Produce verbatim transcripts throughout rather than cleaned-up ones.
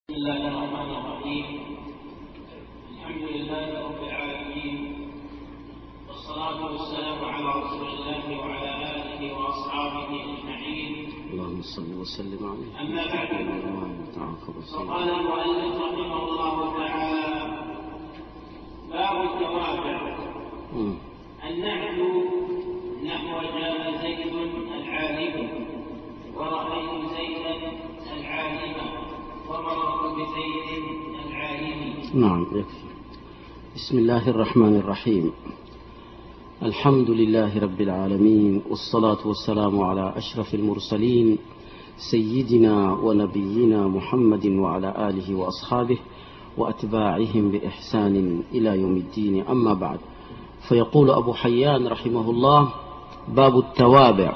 بسم الله الرحمن الرحيم. الحمد لله رب العالمين، والصلاة والسلام على رسول الله وعلى آله وأصحابه أجمعين. اللهم صل وسلم عليه. أما بعد، فقال المؤلف رحمه الله تعالى: باب التوابع. النعت نحو جاء زيد العالم، ورأيت زيدا العالم، ومررت بزيد العالم. نعم، يكفي. بسم الله الرحمن الرحيم. الحمد لله رب العالمين، والصلاة والسلام على أشرف المرسلين سيدنا ونبينا محمد وعلى آله وأصحابه وأتباعهم بإحسان إلى يوم الدين. أما بعد، فيقول أبو حيان رحمه الله: باب التوابع.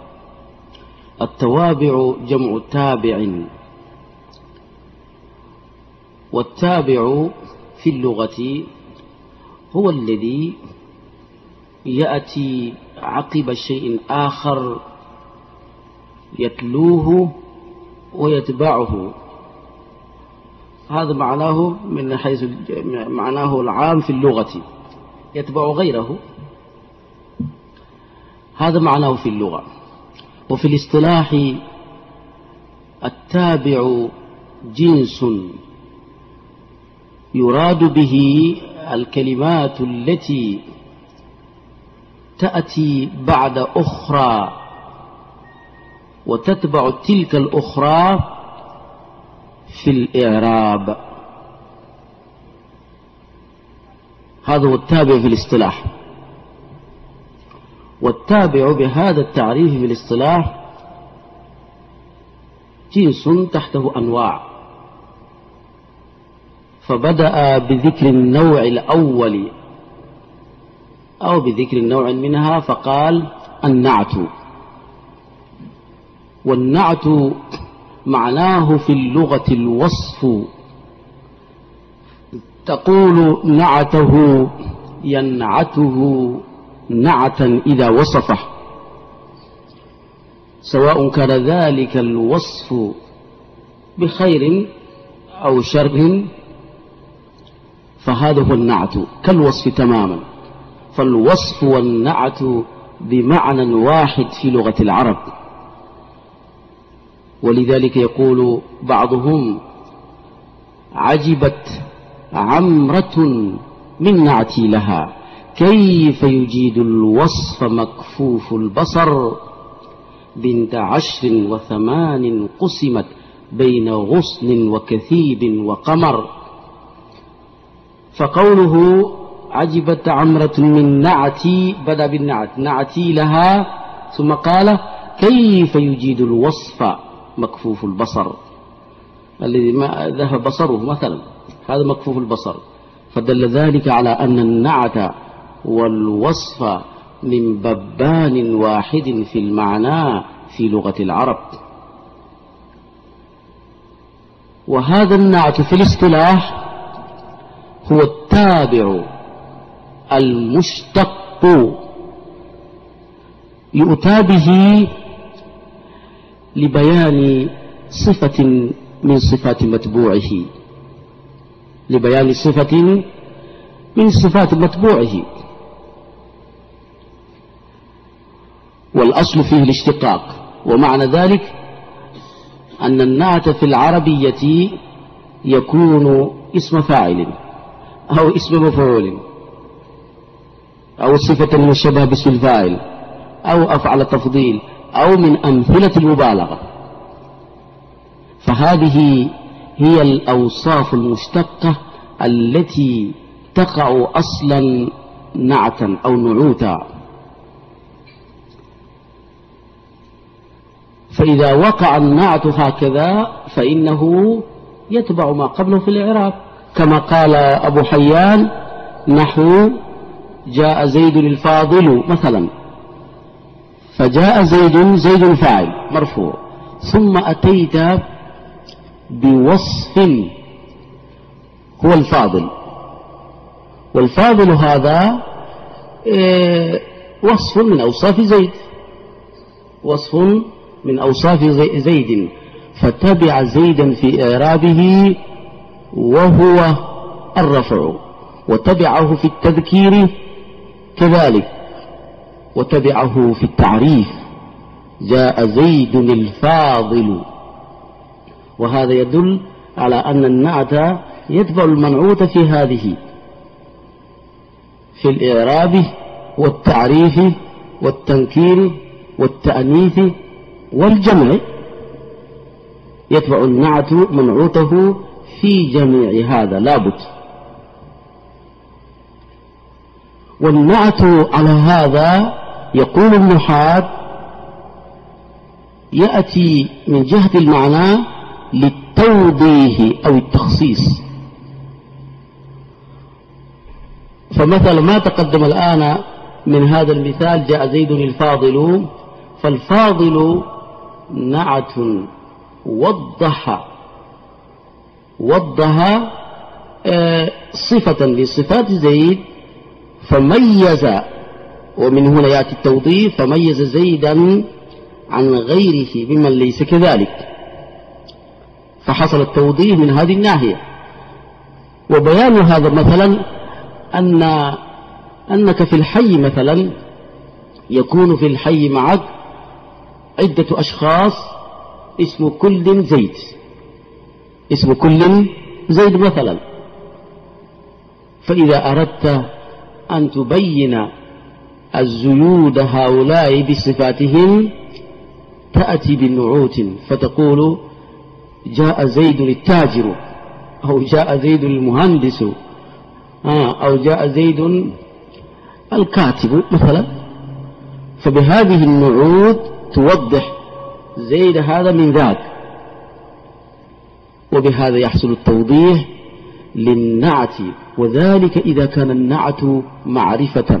التوابع جمع تابع، والتابع في اللغة هو الذي يأتي عقب شيء آخر يتلوه ويتبعه. هذا معناه من حيث معناه العام في اللغة، يتبع غيره. هذا معناه في اللغة. وفي الاصطلاح التابع جنس يراد به الكلمات التي تأتي بعد أخرى وتتبع تلك الأخرى في الإعراب. هذا هو التابع في الاصطلاح. والتابع بهذا التعريف في الاصطلاح جنس تحته أنواع، فبدأ بذكر النوع الأول أو بذكر النوع منها فقال النعت. والنعت معناه في اللغة الوصف. تقول نعته ينعته نعتا إذا وصفه، سواء كان ذلك الوصف بخير أو شر، فهذا هو النعت كالوصف تماما. فالوصف والنعت بمعنى واحد في لغة العرب. ولذلك يقول بعضهم: عجبت عمرة من نعتي لها، كيف يجيد الوصف مكفوف البصر، بنت عشر وثمان قسمت بين غصن وكثيب وقمر. فقوله عجبت عمرة من نعتي، بدأ بالنعت، نعتي لها، ثم قال كيف يجيد الوصف مكفوف البصر، الذي ما ذهب بصره مثلا، هذا مكفوف البصر. فدل ذلك على أن النعت والوصف من ببان واحد في المعنى في لغة العرب. وهذا النعت في الاصطلاح هو التابع المشتق، يؤتى به لبيان صفة من صفات متبوعه، لبيان صفة من صفات متبوعه. والأصل فيه الاشتقاق. ومعنى ذلك أن النعت في العربية يكون اسم فاعل أو اسم مفعول أو صفة من الشبه باسم الفاعل أو أفعل تفضيل أو من أمثلة المبالغة. فهذه هي الأوصاف المشتقة التي تقع أصلا نعتا أو نعوتا. فإذا وقع النعت هكذا فإنه يتبع ما قبله في الإعراب، كما قال أبو حيان: نحو جاء زيد الفاضل مثلا، فجاء زيد، زيد فاعل مرفوع، ثم أتيت بوصف هو الفاضل. والفاضل هذا وصف من أوصاف زيد، وصف من أوصاف زيد، فتبع زيدا في إعرابه وهو الرفع، وتبعه في التذكير كذلك، وتبعه في التعريف. جاء زيد الفاضل، وهذا يدل على أن النعت يتبع المنعوت في هذه، في الإعراب والتعريف والتنكير والتأنيث والجمع، يتبع النعت منعوته في جميع هذا لابد. والنعت على هذا يقول النحاة يأتي من جهة المعنى للتوضيح أو التخصيص. فمثلا ما تقدم الآن من هذا المثال جاء زيد الفاضل، فالفاضل نعت وضح وضح صفة لصفات زيد فميز، ومن هنا يأتي التوضيح، فميز زيدا عن غيره ممن ليس كذلك، فحصل التوضيح من هذه الناحية. وبيان هذا مثلا أن أنك في الحي مثلا يكون في الحي معك عدة أشخاص اسم كل زيد، اسم كل زيد مثلا، فإذا أردت أن تبين الزيود هؤلاء بصفاتهم تأتي بالنعوت فتقول جاء زيد التاجر، أو جاء زيد المهندس، أو جاء زيد الكاتب مثلا، فبهذه النعوت توضح زيد هذا من ذاك، وبهذا يحصل التوضيح للنعت، وذلك إذا كان النعت معرفة.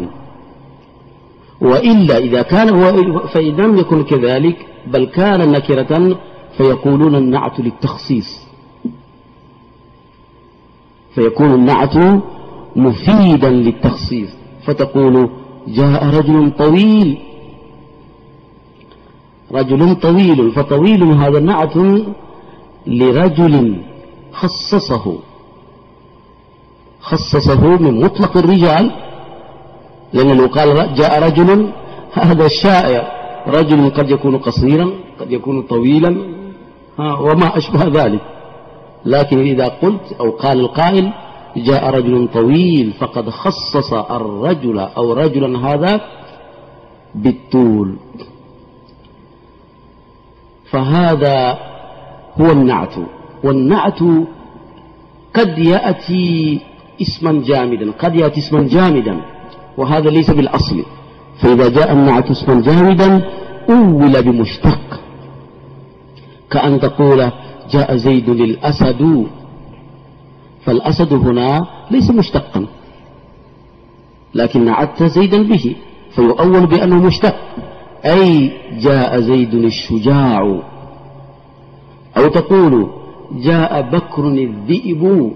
وإلا إذا كان فإن لم يكن كذلك بل كان نكرة فيقولون النعت للتخصيص، فيكون النعت مفيدا للتخصيص، فتقول جاء رجل طويل، رجل طويل، فطويل هذا نعت لرجل خصصه خصصه من مطلق الرجال، لأن لو قال جاء رجل هذا الشائع، رجل قد يكون قصيرا قد يكون طويلا وما أشبه ذلك، لكن إذا قلت أو قال القائل جاء رجل طويل فقد خصص الرجل أو رجلا هذا بالطول، فهذا هو النعت. والنعت قد يأتي اسما جامدا، قد يأتي اسما جامدا، وهذا ليس بالأصل، فإذا جاء النعت اسما جامدا أول بمشتق، كأن تقول جاء زيد الأسد، فالأسد هنا ليس مشتقا لكن نعت زيدا به فيؤول بأنه مشتق، أي جاء زيد الشجاع. أو تقول جاء بكر الذئب،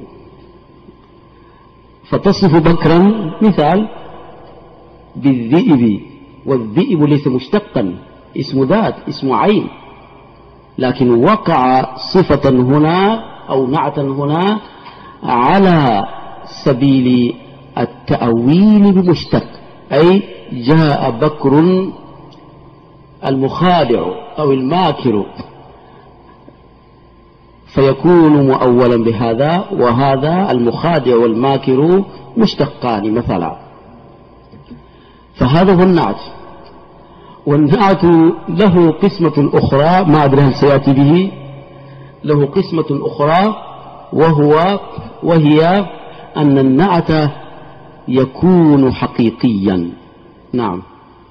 فتصف بكرا مثال بالذئب، والذئب ليس مشتقا، اسم ذات اسم عين، لكن وقع صفة هنا أو نعتا هنا على سبيل التأويل بمشتق، أي جاء بكر المخادع أو الماكر، فيكون مؤولا بهذا، وهذا المخادع والماكر مشتقان مثلا، فهذا هو النعت. والنعت له قسمة أخرى ما أدري هل سيأتي به، له قسمة أخرى وهو وهي أن النعت يكون حقيقيا. نعم،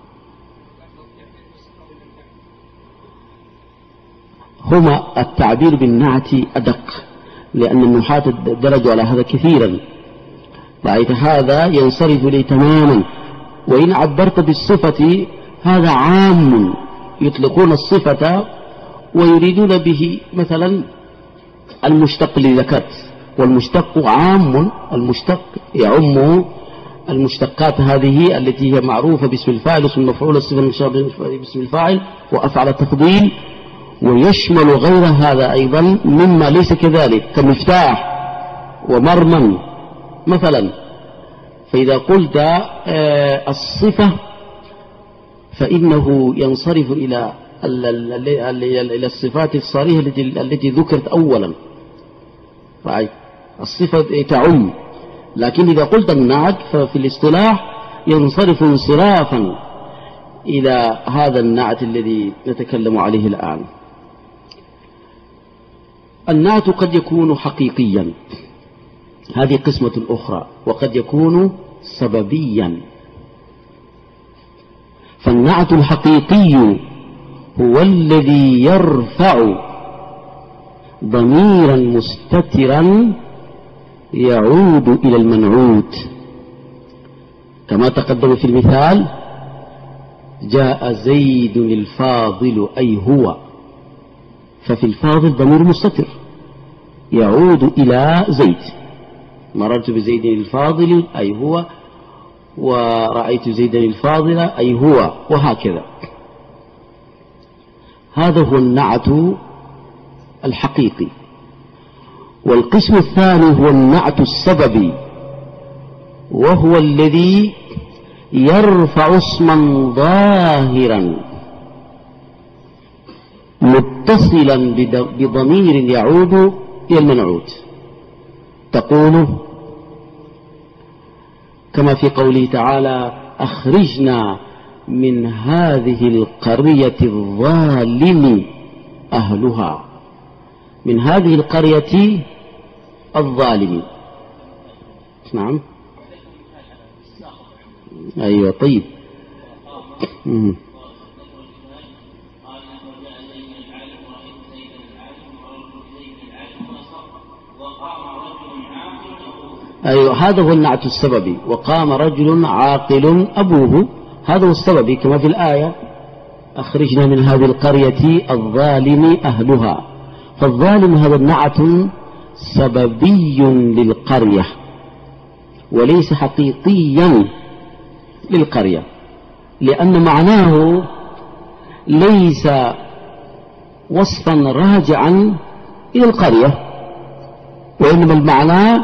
هما التعبير بالنعت أدق، لأن النحاة درجوا على هذا كثيرا، رأيت هذا ينصرف لي تماما. وإن عبرت بالصفة هذا عام، يطلقون الصفة ويريدون به مثلا المشتق اللي ذكرت، والمشتق عام، المشتق يعم المشتقات هذه التي هي معروفة باسم الفاعل، اسم المفعول، الصفة المشابهة باسم الفاعل، وأفعل التفضيل، ويشمل غير هذا أيضا مما ليس كذلك كمفتاح ومرمى مثلا. فإذا قلت الصفة فإنه ينصرف إلى إلى الصفات الصريحة التي ذكرت أولا. الصفة تعم، لكن إذا قلت النعت ففي الاصطلاح ينصرف انصرافا إلى هذا النعت الذي نتكلم عليه الآن. النعت قد يكون حقيقيا، هذه قسمة أخرى، وقد يكون سببيا. فالنعت الحقيقي هو الذي يرفع ضميرا مستترا يعود إلى المنعوت، كما تقدم في المثال: جاء زيد الفاضل أي هو، ففي الفاضل ضمير مستتر يعود إلى زيد. مررت بزيد الفاضل أي هو، ورأيت زيدا الفاضل أي هو، وهكذا. هذا هو النعت الحقيقي. والقسم الثاني هو النعت السببي، وهو الذي يرفع اسما ظاهرا متصلا بضمير يعود إلى المنعوت. تقول كما في قوله تعالى: أخرجنا من هذه القرية الظالم أهلها. من هذه القرية الظالم. نعم. أيوة. طيب. مم. أيوة، هذا هو النعت السببي. وقام رجل عاقل أبوه، هذا هو السببي كما في الآية: أخرجنا من هذه القرية الظالم أهلها. فالظالم هذا النعت سببي للقرية وليس حقيقيا للقرية، لأن معناه ليس وصفا راجعا إلى القرية، وإنما المعنى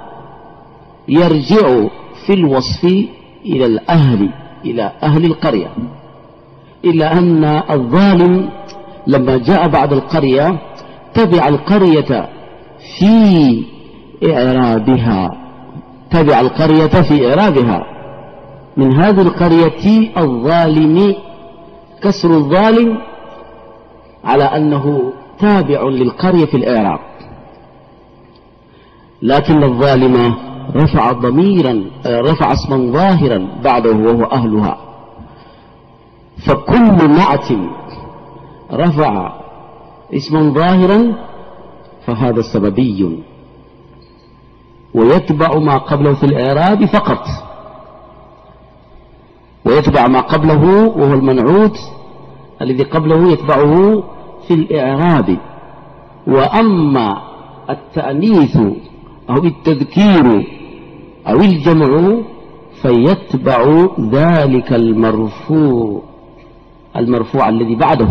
يرجع في الوصف إلى الأهل، إلى أهل القرية. إلا أن الظالم لما جاء بعد القرية تبع القرية في إعرابها، تبع القرية في إعرابها. من هذه القرية الظالم، كسر الظالم على أنه تابع للقرية في الإعراب، لكن الظالم رفع ضميرا، رفع اسما ظاهرا بعده وهو أهلها. فكل نعت رفع اسما ظاهرا فهذا سببي، ويتبع ما قبله في الإعراب فقط، ويتبع ما قبله وهو المنعوت الذي قبله يتبعه في الإعراب. وأما التأنيث أو التذكير أو الجمع فيتبع ذلك المرفوع المرفوع الذي بعده،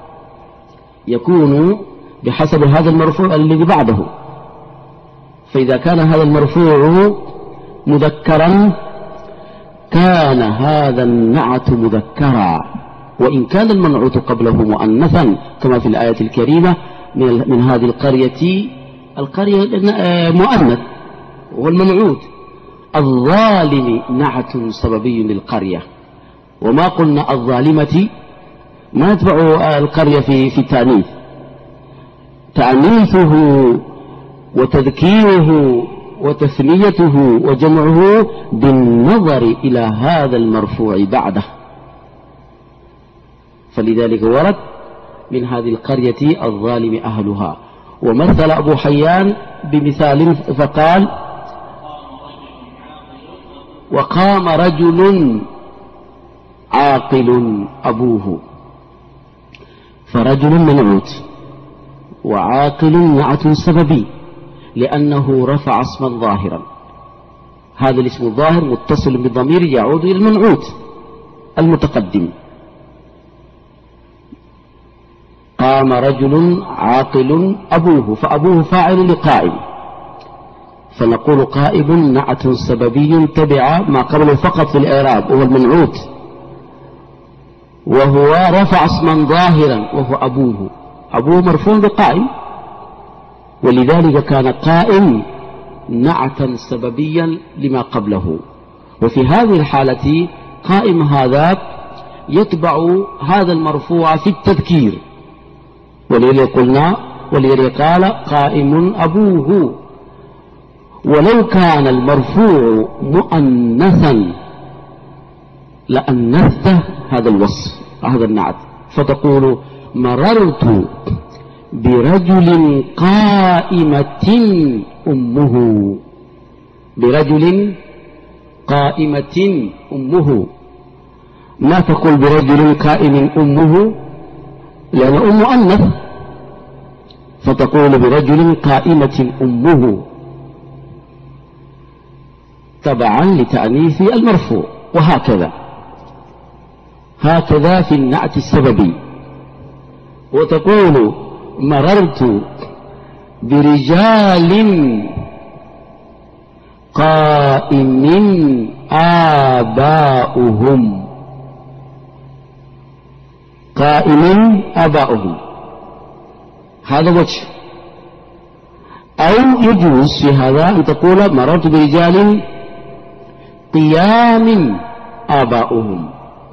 يكون بحسب هذا المرفوع الذي بعده. فإذا كان هذا المرفوع مذكرا كان هذا النعت مذكرا، وإن كان المنعوت قبله مؤنثا كما في الآية الكريمة: من, من هذه القرية، القرية مؤنث والمنعوت. الظالم نعت سببي للقرية، وما قلنا الظالمة ما يتبع القرية في في التأنيث. تأنيثه وتذكيره وتثنيته وجمعه بالنظر إلى هذا المرفوع بعده. فلذلك ورد: من هذه القرية الظالم أهلها. ومثل أبو حيان بمثال فقال: وقام رجل عاقل أبوه. فرجل منعوت وعاقل نعت سببي، لأنه رفع اسما ظاهرا. هذا الاسم الظاهر متصل بضمير يعود إلى المنعوت المتقدم. قام قام رجل عاقل أبوه، فأبوه فاعل لقائم، فنقول قائم نعت سببي تبع ما قبله فقط في الإعراب وهو المنعوت، وهو رفع اسما ظاهرا وهو أبوه، أبوه مرفوع بقائم، ولذلك كان قائم نعتا سببيا لما قبله. وفي هذه الحالة قائم هذا يتبع هذا المرفوع في التذكير، ولذلك قلنا ولذلك قال قائم أبوه. ولو كان المرفوع مؤنثا لأنثته هذا الوصف هذا النعت، فتقول مررت برجل قائمة أمه، برجل قائمة أمه، لا تقول برجل قائم أمه لأن أم مؤنث، فتقول برجل قائمة أمه تبعا لتأنيث المرفوع. وهكذا هكذا في النعت السببي. وتقول مررت برجال قائم آباؤهم، قائم آباؤهم، هذا وجه. أو يجوز في هذا أن تقول مررت برجال قيام آباؤهم.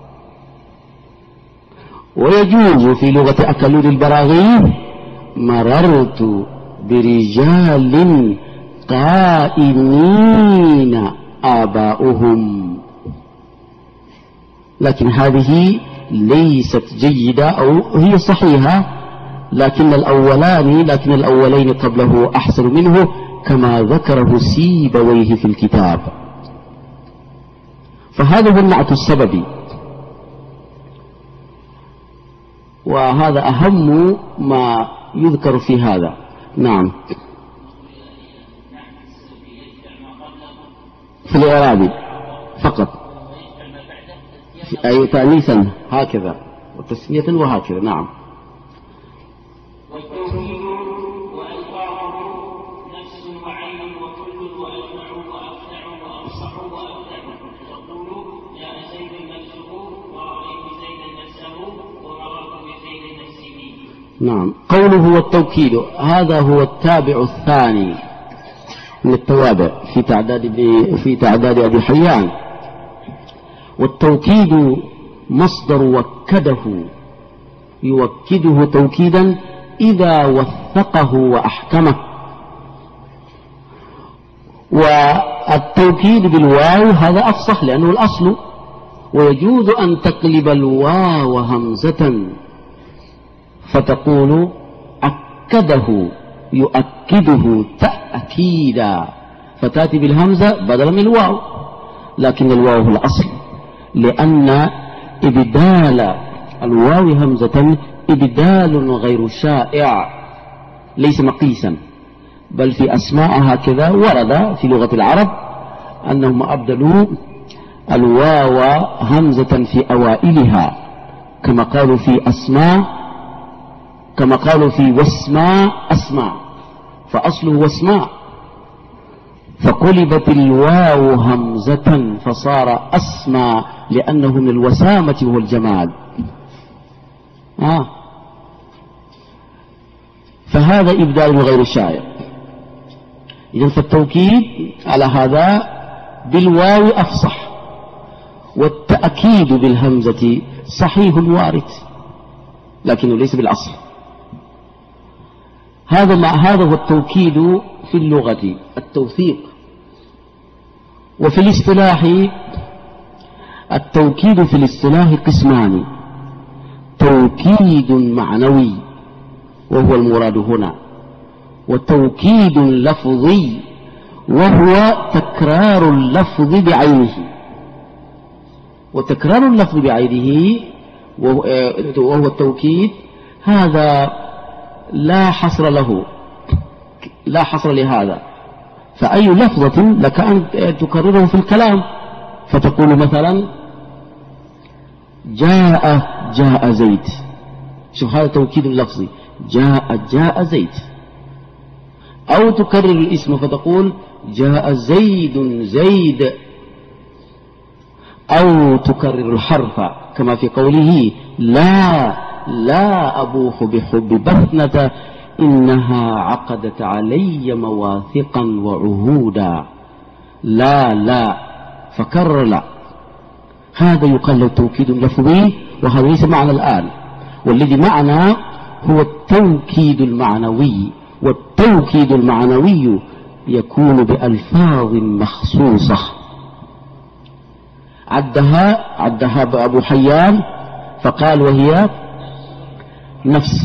ويجوز في لغة أكلون البراغيث مررت برجال قائمين آباؤهم، لكن هذه ليست جيدة أو هي صحيحة، لكن الأولان لكن الأولين قبله أحسن منه كما ذكره سيبويه في الكتاب. فهذا هو النعت السببي، وهذا أهم ما يذكر في هذا. نعم، في الإعراب فقط، أي تأنيثا هكذا وتسمية وهكذا. نعم. والتوحيد وألفاظه نفس وعين وكل وأجمع وأفتع وأفصح وأبدع، تقول جاء زيد نفسه ورأيت زيدا نفسه ومررت بزيد نفسه. نعم. قوله والتوكيد هذا هو التابع الثاني من التوابع في تعداد في تعداد أبي حيان. والتوكيد مصدر وكده، يوكده توكيدا إذا وثقه وأحكمه. والتوكيد بالواو هذا أفصح لأنه الأصل، ويجوز أن تقلب الواو همزة فتقول أكده يؤكده تأكيدا، فتأتي بالهمزة بدلا من الواو، لكن الواو هو الأصل، لأن إبدال الواو همزة إبدال غير شائع ليس مقيسا، بل في أسماء هكذا ورد في لغة العرب أنهم أبدلوا الواو همزة في أوائلها، كما قالوا في أسماء كما قالوا في واسماء أسماء، فأصله واسماء، فقلبت الواو همزة فصار أسماء لأنه من الوسامة وهو الجمال. آه. فهذا إبدال غير شائع. إذن فالتوكيد على هذا بالواو أفصح، والتأكيد بالهمزة صحيح وارد لكنه ليس بالأصل. هذا ما هذا هو التوكيد في اللغة، التوثيق. وفي الاصطلاح التوكيد في الاصطلاح قسمان: توكيد معنوي وهو المراد هنا، وتوكيد لفظي وهو تكرار اللفظ بعينه. وتكرار اللفظ بعينه وهو التوكيد هذا لا حصر له، لا حصر لهذا، فأي لفظة لك أن تكرره في الكلام، فتقول مثلا جاء جاء زيد، شوف هذا توكيد لفظي، جاء جاء زيد، أو تكرر الاسم فتقول جاء زيد زيد، أو تكرر الحرف كما في قوله لا لا أبوح بحب بثنة إنها عقدت علي مواثقا وعهودا. لا لا فكرر لا، هذا يقال له توكيد لفظي، وهذا ليس معنى الآن، والذي معنا هو التوكيد المعنوي، والتوكيد المعنوي يكون بألفاظ مخصوصة عدها عدها أبو حيان فقال وهي نفس،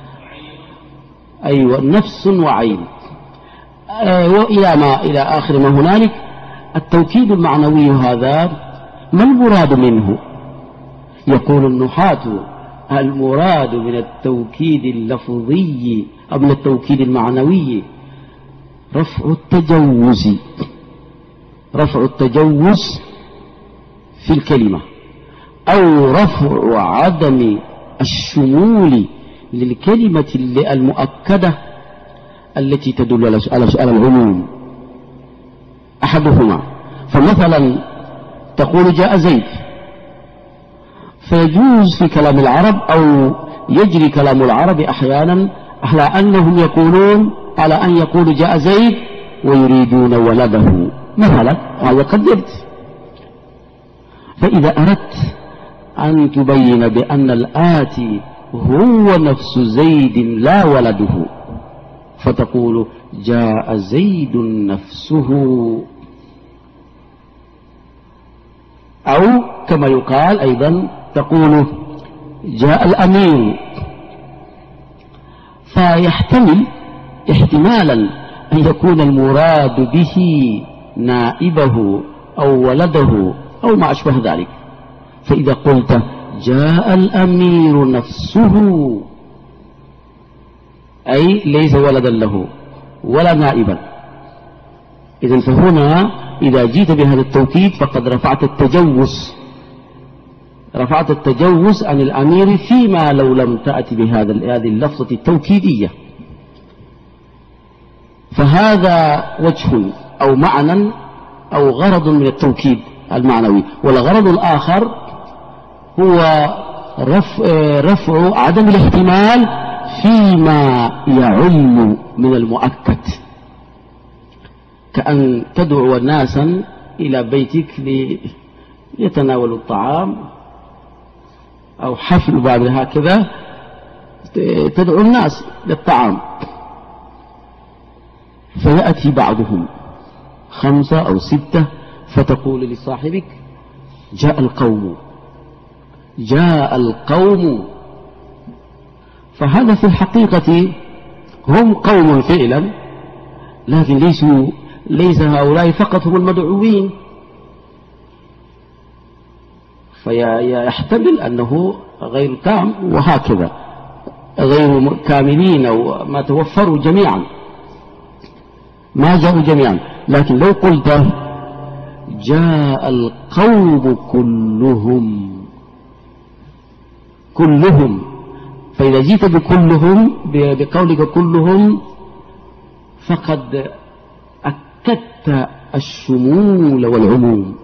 أيوة نفس وعين، وإلى ما إلى آخر ما هنالك. التوكيد المعنوي هذا ما المراد منه؟ يقول النحاة المراد من التوكيد اللفظي أو من التوكيد المعنوي رفع التجوز، رفع التجوز في الكلمة، أو رفع عدم الشمول للكلمة المؤكدة التي تدل على العموم، أحدهما. فمثلا تقول جاء زيد، فيجوز في كلام العرب أو يجري كلام العرب أحيانا على أنهم يقولون على أن يقول جاء زيد ويريدون ولده مثلا، هذا قد يرد. فإذا أردت أن تبين بأن الآتي هو نفس زيد لا ولده، فتقول جاء زيد نفسه، أو كما يقال أيضا تقول جاء الأمير، فيحتمل احتمالا أن يكون المراد به نائبه أو ولده أو ما أشبه ذلك. فإذا قلت جاء الأمير نفسه أي ليس ولدا له ولا نائبا، إذن فهنا إذا جيت بهذا التوكيد فقد رفعت التجوز، رفعت التجوز عن الأمير فيما لو لم تأتي بهذا هذه اللفظة التوكيدية. فهذا وجه أو معنى أو غرض من التوكيد المعنوي. والغرض الآخر هو رفع, رفع عدم الاحتمال فيما يعم من المؤكد، كأن تدعو ناسا إلى بيتك ليتناولوا الطعام أو حفل بعد هكذا، تدعو الناس للطعام، فيأتي بعضهم خمسة أو ستة، فتقول لصاحبك جاء القوم جاء القوم، فهذا في الحقيقة هم قوم فعلا، لكن ليسوا ليس هؤلاء فقط هم المدعوين، فيحتمل أنه غير تام، وهكذا غير كاملين أو ما توفروا جميعا، ما جاءوا جميعا. لكن لو قلت جاء القوم كلهم كلهم، فإذا جئت بكلهم بقولك كلهم فقد أكدت الشمول والعموم،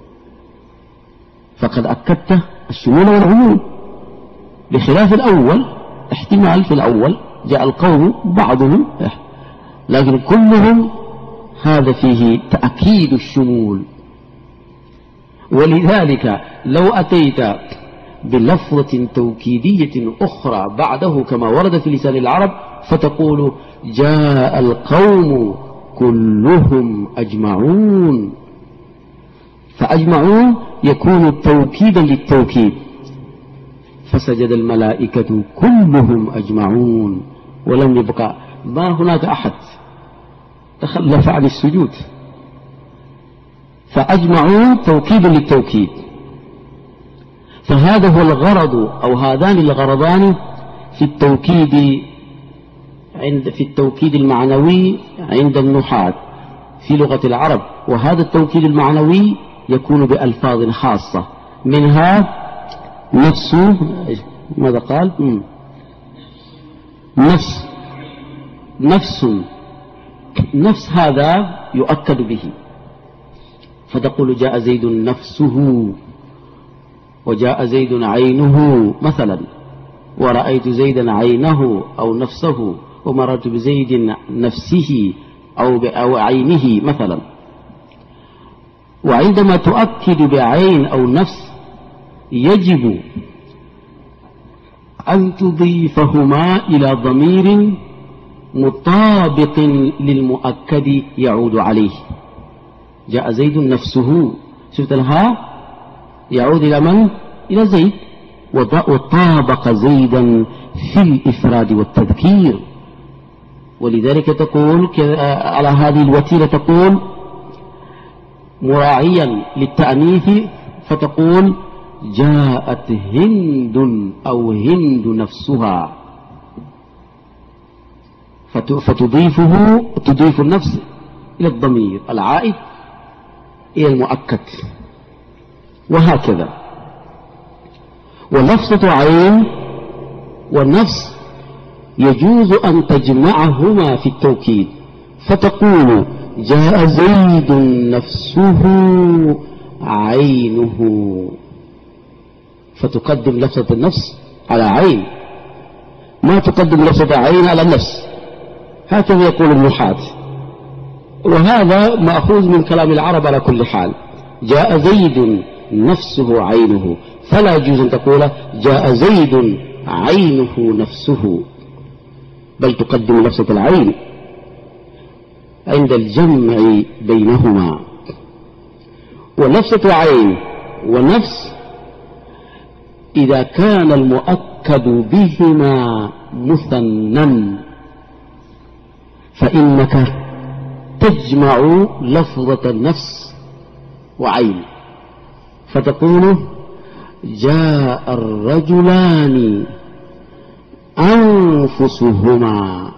فقد أكدت الشمول والعموم، بخلاف الأول احتمال في الأول جاء القوم بعضهم، لكن كلهم هذا فيه تأكيد الشمول. ولذلك لو أتيت بلفظة توكيدية أخرى بعده كما ورد في لسان العرب فتقول جاء القوم كلهم أجمعون، فأجمعون يكون توكيدا للتوكيد، فسجد الملائكة كلهم أجمعون، ولم يبقى ما هناك أحد تخلف عن السجود، فأجمعون توكيد للتوكيد. فهذا هو الغرض أو هذان الغرضان في التوكيد عند في التوكيد المعنوي عند النحاة في لغة العرب. وهذا التوكيد المعنوي يكون بألفاظ خاصة، منها نفس ماذا قال نفس نفس نفس هذا يؤكد به، فتقول جاء زيد نفسه، وجاء زيد عينه مثلا، ورأيت زيدا عينه أو نفسه، ومررت بزيد نفسه أو أو عينه مثلا. وعندما تؤكد بعين أو نفس يجب أن تضيفهما إلى ضمير مطابق للمؤكد يعود عليه. جاء زيد نفسه، شفت الها يعود إلى من؟ إلى زيد، وطابق زيدا في الإفراد والتذكير. ولذلك تقول على هذه الوتيرة تقول مراعيا للتأنيث، فتقول جاءت هند أو هند نفسها، فتضيفه تضيف النفس إلى الضمير العائد إلى المؤكد، وهكذا. ولفظة عين والنفس يجوز أن تجمعهما في التوكيد، فتقول جاء زيد نفسه عينه، فتقدم لفظة النفس على عين، ما تقدم لفظة عين على النفس، هكذا يقول النحاة. وهذا مأخوذ من كلام العرب على كل حال. جاء زيد نفسه عينه، فلا يجوز أن تقول جاء زيد عينه نفسه، بل تقدم لفظة العين عند الجمع بينهما. ولفظة عين ونفس إذا كان المؤكد بهما مثنى فإنك تجمع لفظة النفس وعين، فتقول جاء الرجلان أنفسهما،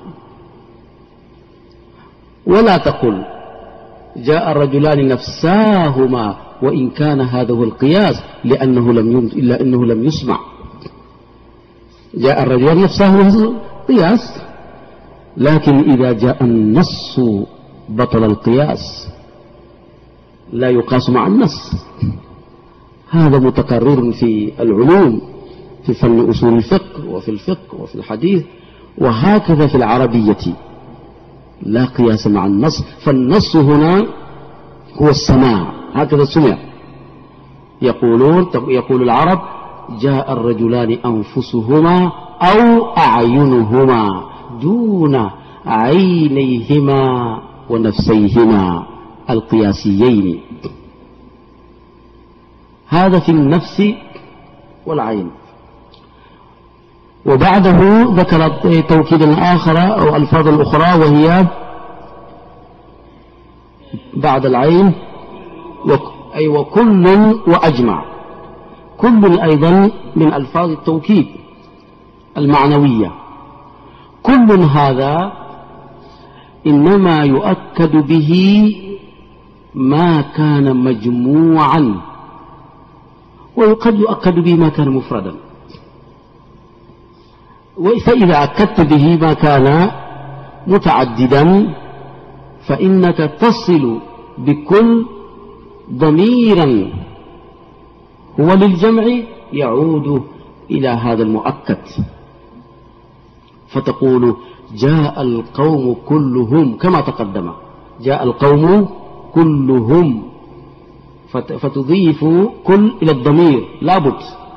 ولا تقل جاء الرجلان نفساهما، وإن كان هذا هو القياس لأنه لم يم... إلا أنه لم يسمع. جاء الرجلان نفساهما قياس، لكن إذا جاء النص بطل القياس، لا يقاس مع النص. هذا متكرر في العلوم، في فن أصول الفقه وفي الفقه وفي الحديث، وهكذا في العربية، لا قياس مع النص. فالنص هنا هو السماع، هكذا سمع. يقولون يقول العرب جاء الرجلان أنفسهما أو أعينهما دون عينيهما ونفسيهما القياسيين. هذا في النفس والعين. وبعده ذكر توكيدا آخر أو ألفاظا أخرى، وهي بعد العين أي وكل وأجمع. كل أيضا من ألفاظ التوكيد المعنوية. كل هذا إنما يؤكد به ما كان مجموعا، وقد يؤكد به ما كان مفردا. فإذا أكدت به ما كان متعددا فإنك تصل بكل ضميرا هو للجمع يعود إلى هذا المؤكد، فتقول جاء القوم كلهم كما تقدم، جاء القوم كلهم، فتضيف كل إلى الضمير، لابد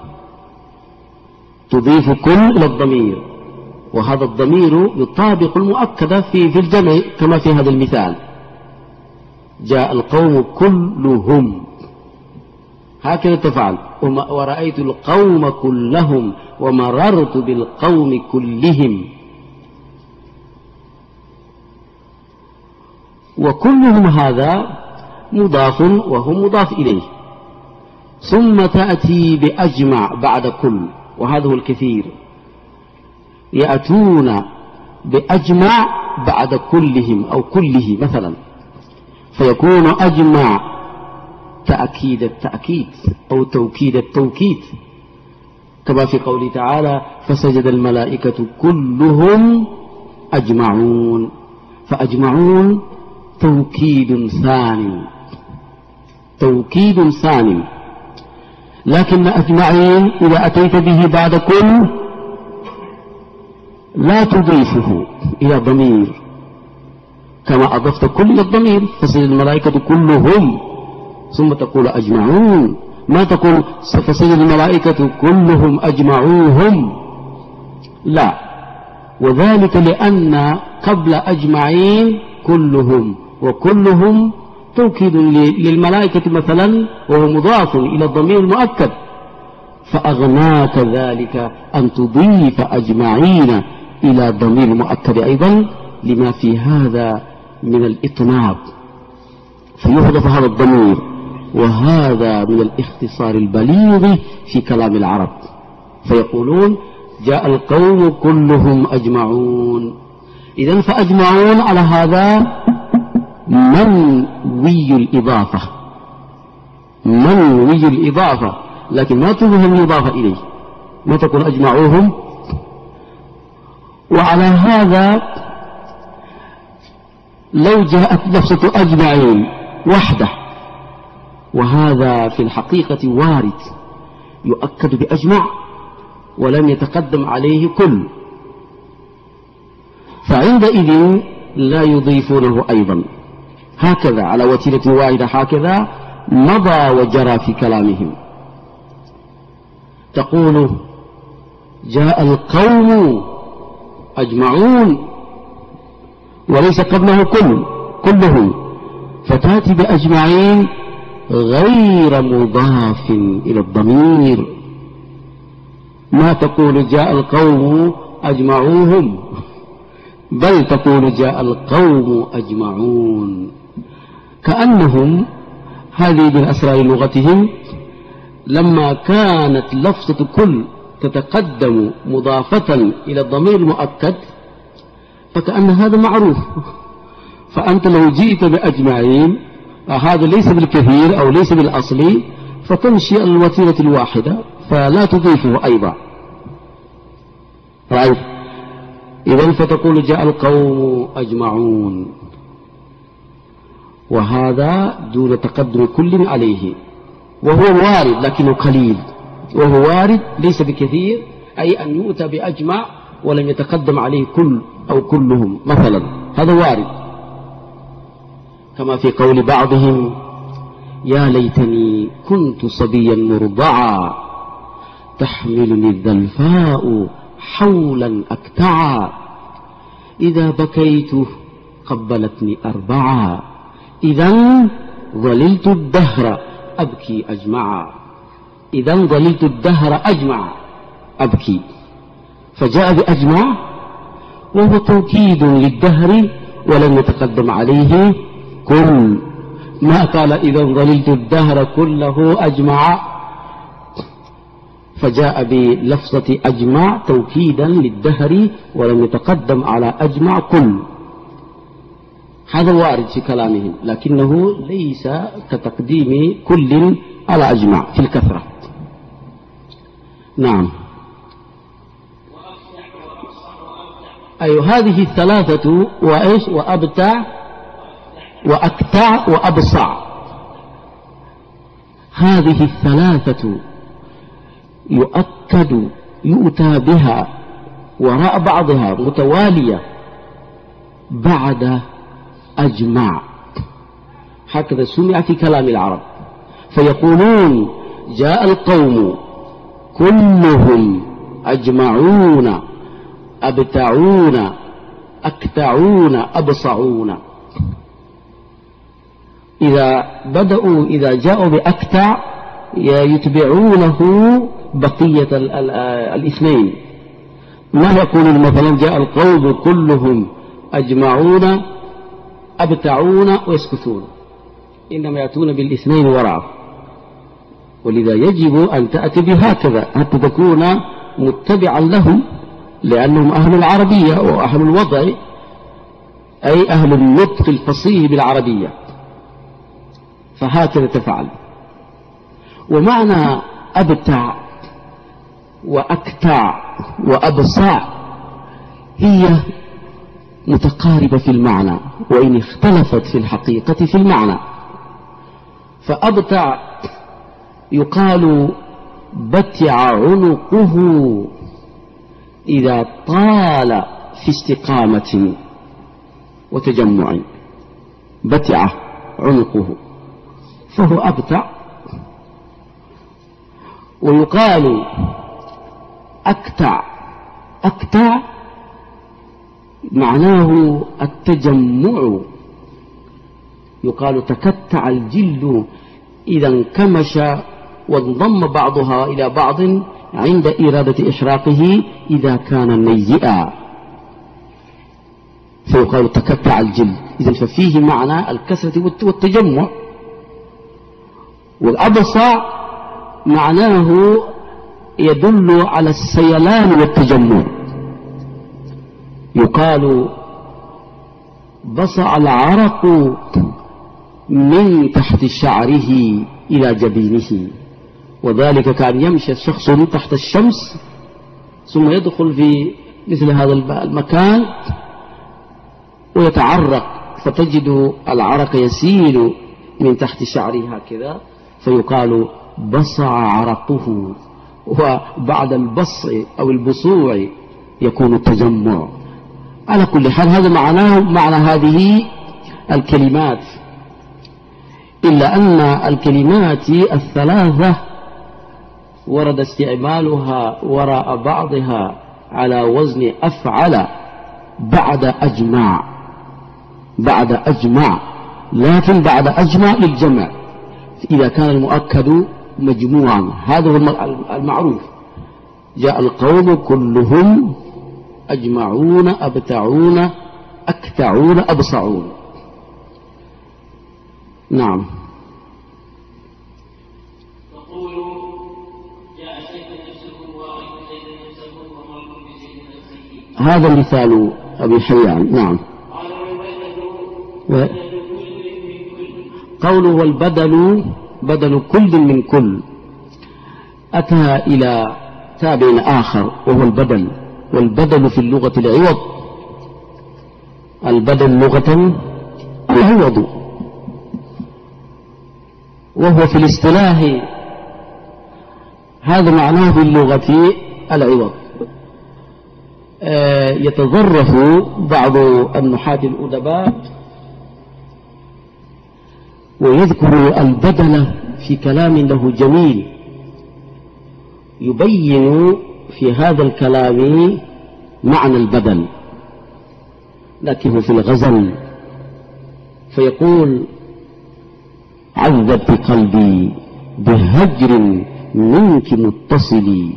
تضيف كل إلى الضمير، وهذا الضمير يطابق المؤكد في في الجمع كما في هذا المثال، جاء القوم كلهم، هكذا تفعل. ورأيت القوم كلهم ومررت بالقوم كلهم. وكلهم هذا مضاف وهو مضاف إليه، ثم تأتي بأجمع بعد كل، وهذا هو الكثير، يأتون بأجمع بعد كلهم أو كله مثلا، فيكون أجمع تأكيد التأكيد أو توكيد التوكيد، كما في قوله تعالى فسجد الملائكة كلهم أجمعون، فأجمعون توكيد ثاني، توكيد ثاني. لكن أجمعين إذا أتيت به بعد كل لا تضيفه إلى ضمير كما أضفت كل إلى الضمير، فسجد الملائكة كلهم ثم تقول أجمعون، ما تقول فسجد الملائكة كلهم أجمعوهم، لا. وذلك لأن قبل أجمعين كلهم، وكلهم توكيد للملائكة مثلا وهو مضاف إلى الضمير المؤكد، فأغناك ذلك أن تضيف أجمعين إلى ضمير مؤكد أيضا لما في هذا من الإطناب، فيحذف هذا الضمير، وهذا من الاختصار البليغ في كلام العرب. فيقولون جاء القوم كلهم أجمعون، إذن فأجمعون على هذا منوي الإضافة، منوي الإضافة، لكن ما تظهر الإضافة إليه، ما تقول أجمعوهم. وعلى هذا لو جاءت لفظة أجمعين وحده، وهذا في الحقيقة وارد يؤكد بأجمع ولم يتقدم عليه كل، فعندئذ لا يضيفونه أيضا، هكذا على وتيرة واحدة، هكذا مضى وجرى في كلامهم. تقول جاء القوم أجمعون وليس قبله كل كلهم، فتأتي بأجمعين غير مضاف إلى الضمير، ما تقول جاء القوم أجمعوهم، بل تقول جاء القوم أجمعون، كأنهم هذه من أسرار لغتهم لما كانت لفظة كل تتقدم مضافة إلى الضمير المؤكد فكأن هذا معروف، فأنت لو جئت بأجمعين هذا ليس بالكثير أو ليس بالأصلي، فتمشي الوتيرة الواحدة فلا تضيفه أيضا، رأيت؟ إذن فتقول جاء القوم أجمعون، وهذا دون تقدم كل عليه، وهو وارد لكنه قليل، وهو وارد ليس بكثير، أي أن يؤتى بأجمع ولم يتقدم عليه كل أو كلهم مثلا، هذا وارد، كما في قول بعضهم يا ليتني كنت صبيا مرضعا تحملني الذلفاء حولا أكتعا إذا بكيت قبلتني أربعا إذا ظللت الدهر أبكي أجمعا، إذا ظللت الدهر أجمع أبكي، فجاء بأجمع وهو توكيد للدهر ولم يتقدم عليه كل، ما قال إذا ظللت الدهر كله أجمع، فجاء بلفظة أجمع توكيدا للدهر ولم يتقدم على أجمع كل، هذا وارد في كلامهم، لكنه ليس كتقديم كل على أجمع في الكثرة. نعم. أي هذه الثلاثة وإيش وأبتع وأكتع وأبصع، هذه الثلاثة يؤكد يؤتى بها وراء بعضها متوالية بعد أجمع، هكذا سمع في كلام العرب، فيقولون جاء القوم كلهم أجمعون أبتعون أكتعون أبصعون، إذا بدأوا إذا جاءوا بأكتع يتبعونه بقية الاثنين، ما يقولون مثلا جاء القوم كلهم أجمعون أبتعون ويسكتون، إنما يأتون بالاثنين وراء، ولذا يجب أن تأتي بهكذا حتى تكون متبعا لهم، لأنهم أهل العربية وأهل الوضع، أي أهل النطق الفصيح بالعربية، فهكذا تفعل. ومعنى أبتع وأكتع وأبصع هي متقاربة في المعنى، وإن اختلفت في الحقيقة في المعنى. فأبتع يقال بتع عنقه إذا طال في استقامة وتجمع، بتع عنقه فهو أبتع. ويقال أكتع، أكتع معناه التجمع، يقال تكتع الجلد إذا انكمش وانضم بعضها إلى بعض عند إرادة إحراقه إذا كان نيئا، فيقال تكتع الجلد. إذن ففيه معنى الكسرة والتجمع. والأبصع معناه يدل على السيلان والتجمع، يقال بصع العرق من تحت شعره إلى جبينه، وذلك كان يمشي شخص تحت الشمس ثم يدخل في مثل هذا المكان ويتعرق، فتجد العرق يسيل من تحت شعره هكذا، فيقال بصع عرقه. وبعد البصع أو البصوع يكون التجمع. على كل حال هذا معناه معنى هذه الكلمات، إلا أن الكلمات الثلاثة ورد استعمالها وراء بعضها على وزن أفعل بعد أجمع، بعد أجمع، لكن بعد أجمع للجمع إذا كان المؤكد مجموعا. هذا هو المعروف. جاء القوم كلهم أجمعون أبتعون أكتعون أبصعون. نعم. تقول جاء سيد نفسه ورأيت سيد نفسه ومرت بسيد نفسه. هذا مثال أبي حيان. نعم. قال والبدل و... بدل كل من كل. قوله والبدل بدل كل من كل أتى إلى تابع آخر وهو البدل. والبدل في اللغة العوض، البدل لغة العوض، وهو في الاصطلاح هذا معناه في اللغة العوض. آه يتظرف بعض النحاة الأدباء ويذكر البدل في كلام له جميل، يبين في هذا الكلام معنى البدل، لكنه في الغزل فيقول عذبت قلبي بهجر منك متصل،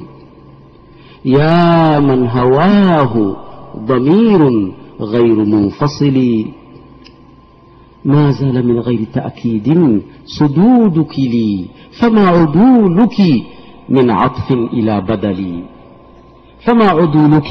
يا من هواه ضمير غير منفصل، ما زال من غير تأكيد صدودك لي، فما عدولك من عطف إلى بدلي. فما عدولك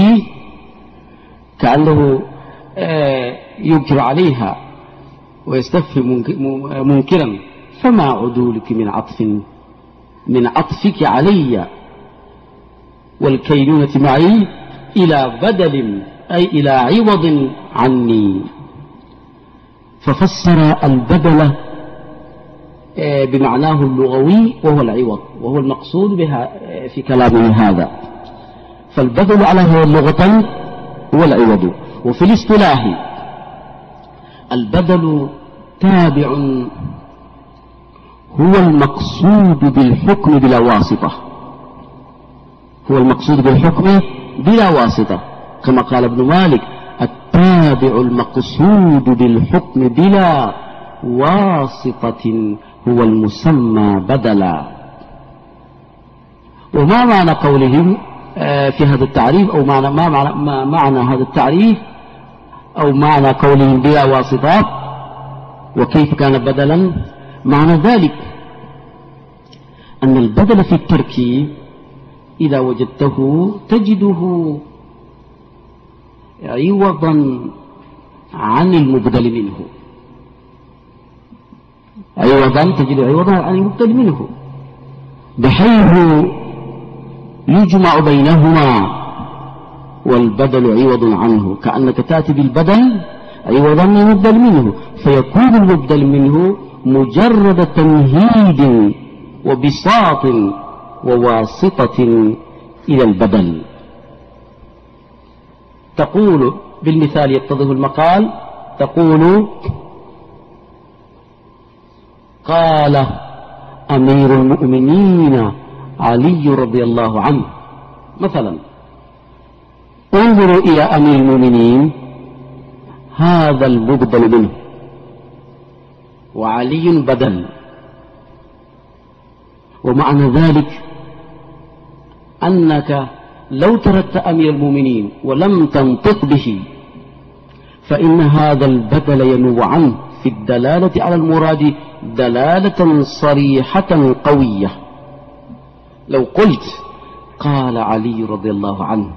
كأنه ينكر عليها ويستفهم منكرا، فما عدولك من عطف من عطفك علي والكينونة معي إلى بدل أي إلى عوض عني. ففسر البدل بمعناه اللغوي وهو العوض، وهو المقصود بها في كلامه هذا. فالبدل على هو اللغة هو العوض. وفي الاصطلاح البدل تابع هو المقصود بالحكم بلا واسطة، هو المقصود بالحكم بلا واسطة، كما قال ابن مالك التابع المقصود بالحكم بلا واسطة هو المسمى بدلا. وما معنى قولهم في هذا التعريف، أو معنى ما معنى, ما معنى هذا التعريف، أو معنى قولهم بلا واسطة وكيف كان بدلا؟ معنى ذلك أن البدل في التركيب إذا وجدته تجده عوضا عن المبدل منه، عوضا تجد عوضا عن المبدل منه، بحيث يجمع بينهما والبدل عوض عنه، كأنك تأتي بالبدل عوضا من مبدل منه، فيكون المبدل منه مجرد تمهيد وبساط وواسطة إلى البدل. تقول بالمثال يتضح المقال، تقول قال أمير المؤمنين علي رضي الله عنه مثلا. انظروا إلى أمير المؤمنين، هذا المبدل منه وعلي بدل، ومعنى ذلك أنك لو تركت أمير المؤمنين ولم تنطق به فإن هذا البدل ينوب عنه في الدلالة على المراد دلالة صريحة قوية. لو قلت قال علي رضي الله عنه،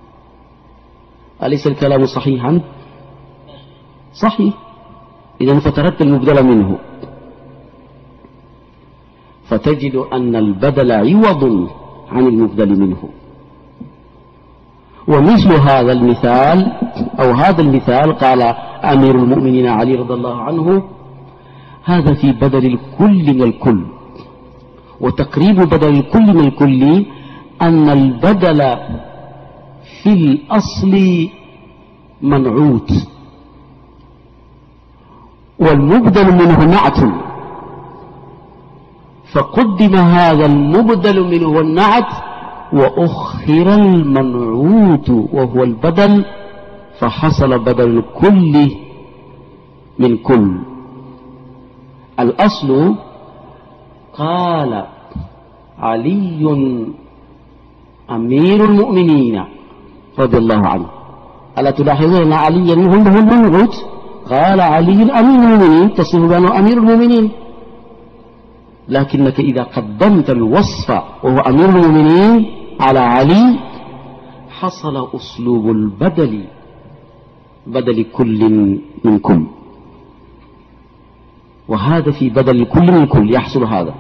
أليس الكلام صحيحا؟ صحيح. إذن فتركت المبدل منه، فتجد أن البدل عوض عن المبدل منه. ومثل هذا المثال أو هذا المثال قال أمير المؤمنين علي رضي الله عنه، هذا في بدل الكل من الكل. وتقريب بدل الكل من الكل أن البدل في الأصل منعوت، والمبدل منه نعت، فقدم هذا المبدل منه النعت وأخر المنعوت وهو البدل، فحصل بدل الكل من كل. الأصل قال علي أمير المؤمنين رضي الله عنه، ألا تلاحظون أن عليا هو المنعوت؟ قال علي أمير المؤمنين، تصف بأنه أمير المؤمنين، لكنك إذا قدمت الوصف وهو أمير المؤمنين على علي حصل أسلوب البدل، بدل كل من كل، وهذا في بدل كل من كل يحصل هذا.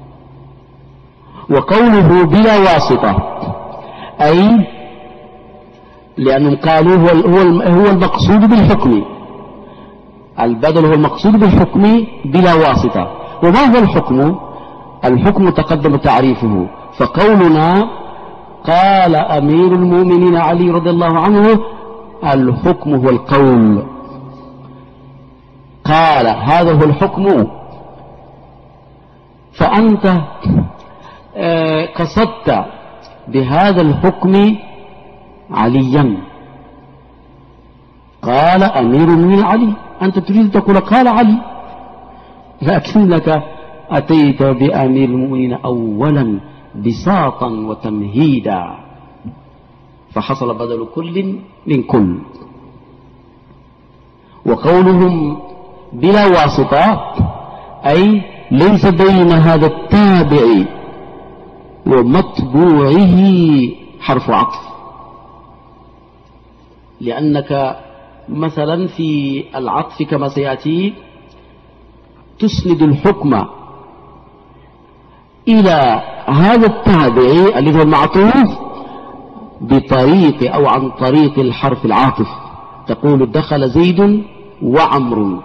وقوله بلا واسطة أي لأنهم قالوا هو هو المقصود بالحكم، البدل هو المقصود بالحكم بلا واسطة. وما هو الحكم؟ الحكم تقدم تعريفه، فقولنا قال أمير المؤمنين علي رضي الله عنه، الحكم هو القول، قال هذا هو الحكم. فأنت قصدت بهذا الحكم عليا، قال أمير المؤمنين علي، أنت تريد تقول قال علي، لكنك أتيت بأمير المؤمنين أولا بساطا وتمهيدا، فحصل بدل كل من كل. وقولهم بلا واسطة أي ليس بين هذا التابع ومتبوعه حرف عطف، لأنك مثلا في العطف كما سيأتي تسند الحكم إلى هذا التابع الذي هو المعطوف بطريق أو عن طريق الحرف العاطف، تقول دخل زيد وعمر،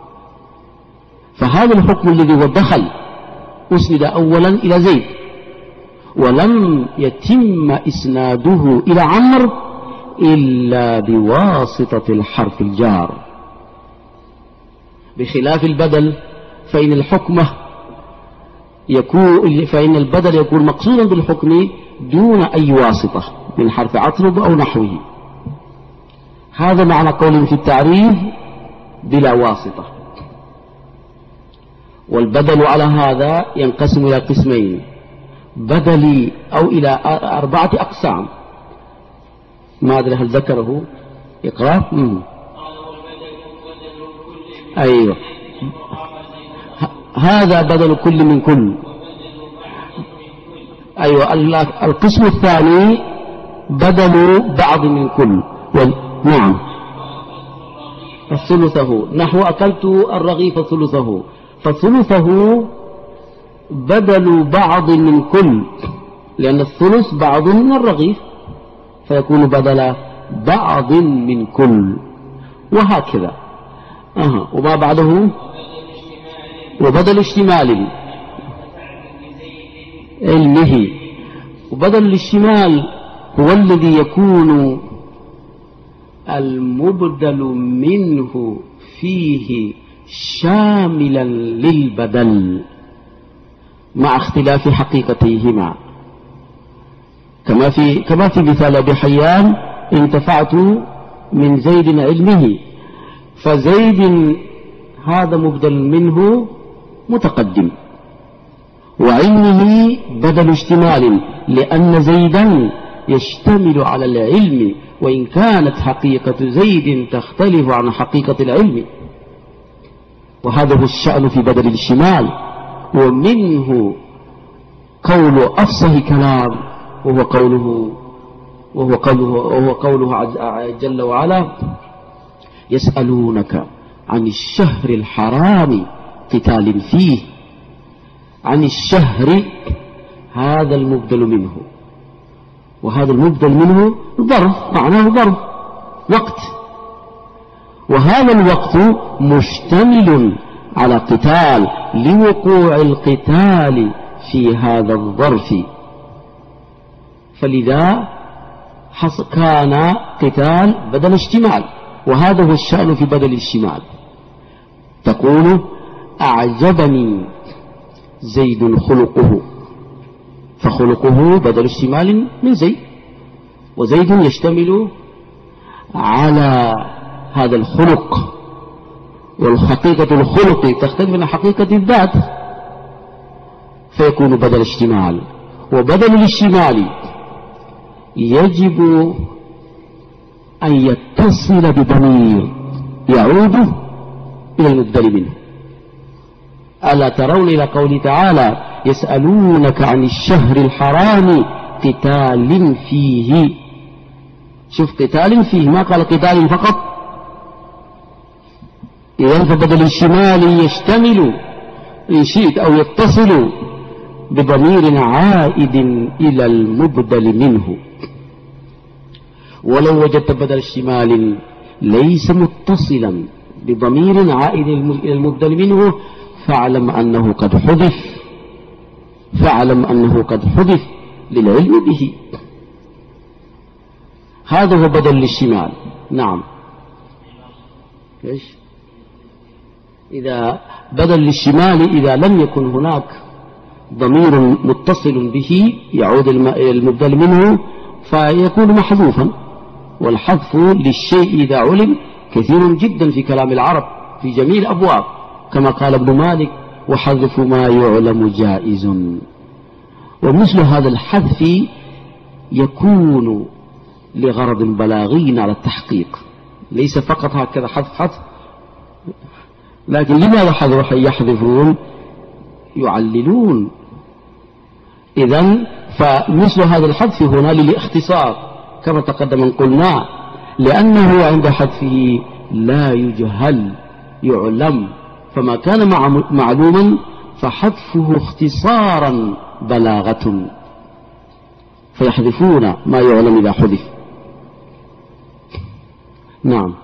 فهذا الحكم الذي هو دخل أسند أولا إلى زيد ولم يتم إسناده إلى عمرو إلا بواسطة الحرف الجار، بخلاف البدل فإن الحكمة يكون فإن البدل يكون مقصودا بالحكم دون أي واسطة من حرف عطف أو نحوه. هذا معنى قولهم في التعريف بلا واسطة. والبدل على هذا ينقسم إلى قسمين، بدلي أو إلى أربعة أقسام. ما أدري هل ذكره إقرار؟ أيوه، هذا بدل كل من كل. أيوه، القسم الثاني بدل بعض من كل. نعم، ثلثه، نحو أكلت الرغيف ثلثه، فثلثه بدل بعض من كل، لأن الثلث بعض من الرغيف فيكون بدل بعض من كل، وهكذا. أه. وما بعده وبدل اشتمال علمه. وبدل الاشتمال هو الذي يكون المبدل منه فيه شاملا للبدل مع اختلاف حقيقتهما، كما في كما في مثال أبي حيان: انتفعت من زيد علمه، فزيد هذا مبدل منه متقدم، وعلمه بدل اشتمال، لأن زيدا يشتمل على العلم وإن كانت حقيقة زيد تختلف عن حقيقة العلم. وهذا هو الشأن في بدل الاشتمال. ومنه قول أفصح كلام وهو قوله وهو قوله وهو قوله جل وعلا: يسألونك عن الشهر الحرام قتال فيه. عن الشهر هذا المبدل منه، وهذا المبدل منه ظرف، معناه ظرف وقت، وهذا الوقت مشتمل على قتال لوقوع القتال في هذا الظرف، فلذا كان قتال بدل اشتمال. وهذا هو الشأن في بدل الاشتمال. تقول: أعجبني زيد خلقه، فخلقه بدل اشتمال من زيد، وزيد يشتمل على هذا الخلق، والحقيقة الخلق تختلف عن حقيقة الذات، فيكون بدل اشتمال. وبدل الاشتمال يجب أن يتصل بضمير يعود إلى المبدل منه. ألا ترون إلى قوله تعالى: يسألونك عن الشهر الحرام قتال فيه. شوف، قتال فيه، ما قال قتال فقط. إذن فبدل الشمال يشتمل إن شئت أو يتصل بضمير عائد إلى المبدل منه. ولو وجدت بدل الشمال ليس متصلا بضمير عائد إلى المبدل منه فاعلم أنه قد حذف فاعلم أنه قد حذف للعلم به. هذا هو بدل الشمال. نعم. إيش؟ إذا بدل الشمال إذا لم يكن هناك ضمير متصل به يعود إلى المبدل منه فيكون محذوفا. والحذف للشيء إذا علم كثير جدا في كلام العرب في جميع الأبواب، كما قال ابن مالك: وحذف ما يعلم جائز. ومثل هذا الحذف يكون لغرض بلاغي على التحقيق، ليس فقط هكذا حذف حذف. لكن لماذا حذف يحذفون؟ يعللون. إذن فمثل هذا الحذف هنا للاختصار كما تقدم أن قلنا، لأنه عند حذفه لا يجهل، يعلم، فما كان معلوما فحذفه اختصارا بلاغة، فيحذفون ما يعلم إذا حذف. نعم.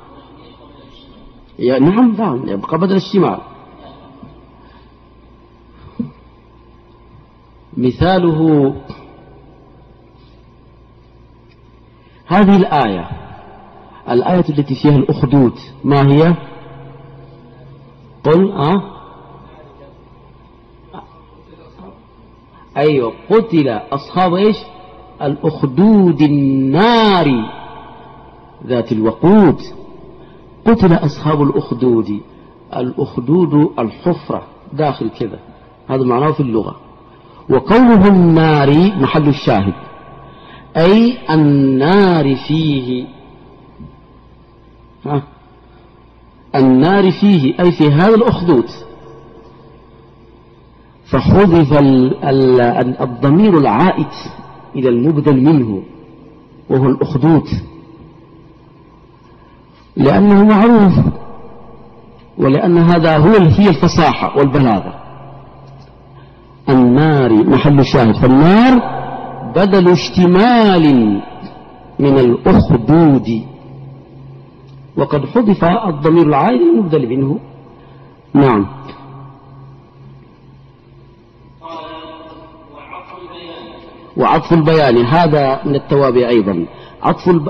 نعم نعم يبقى بدل الشمال. مثاله هذه الآية الآية التي فيها الأخدود، ما هي؟ قل أه أيوة قتل أصحاب إيش؟ الأخدود النار ذات الوقود. قتل أصحاب الأخدود. الأخدود الحفرة داخل كذا، هذا معناه في اللغة. وقوله النار محل الشاهد، أي النار فيه. ها؟ النار فيه أي في هذا الأخدود. فحذف الضمير العائد إلى المبدل منه وهو الأخدود، لأنه معروف، ولأن هذا هو هي الفصاحة والبلاغة. النار محل الشاهد، فالنار بدل اشتمال من الأخدود، وقد حذف الضمير العائد المبدل منه. نعم. وعطف البيان هذا من التوابع أيضا. عطف الب...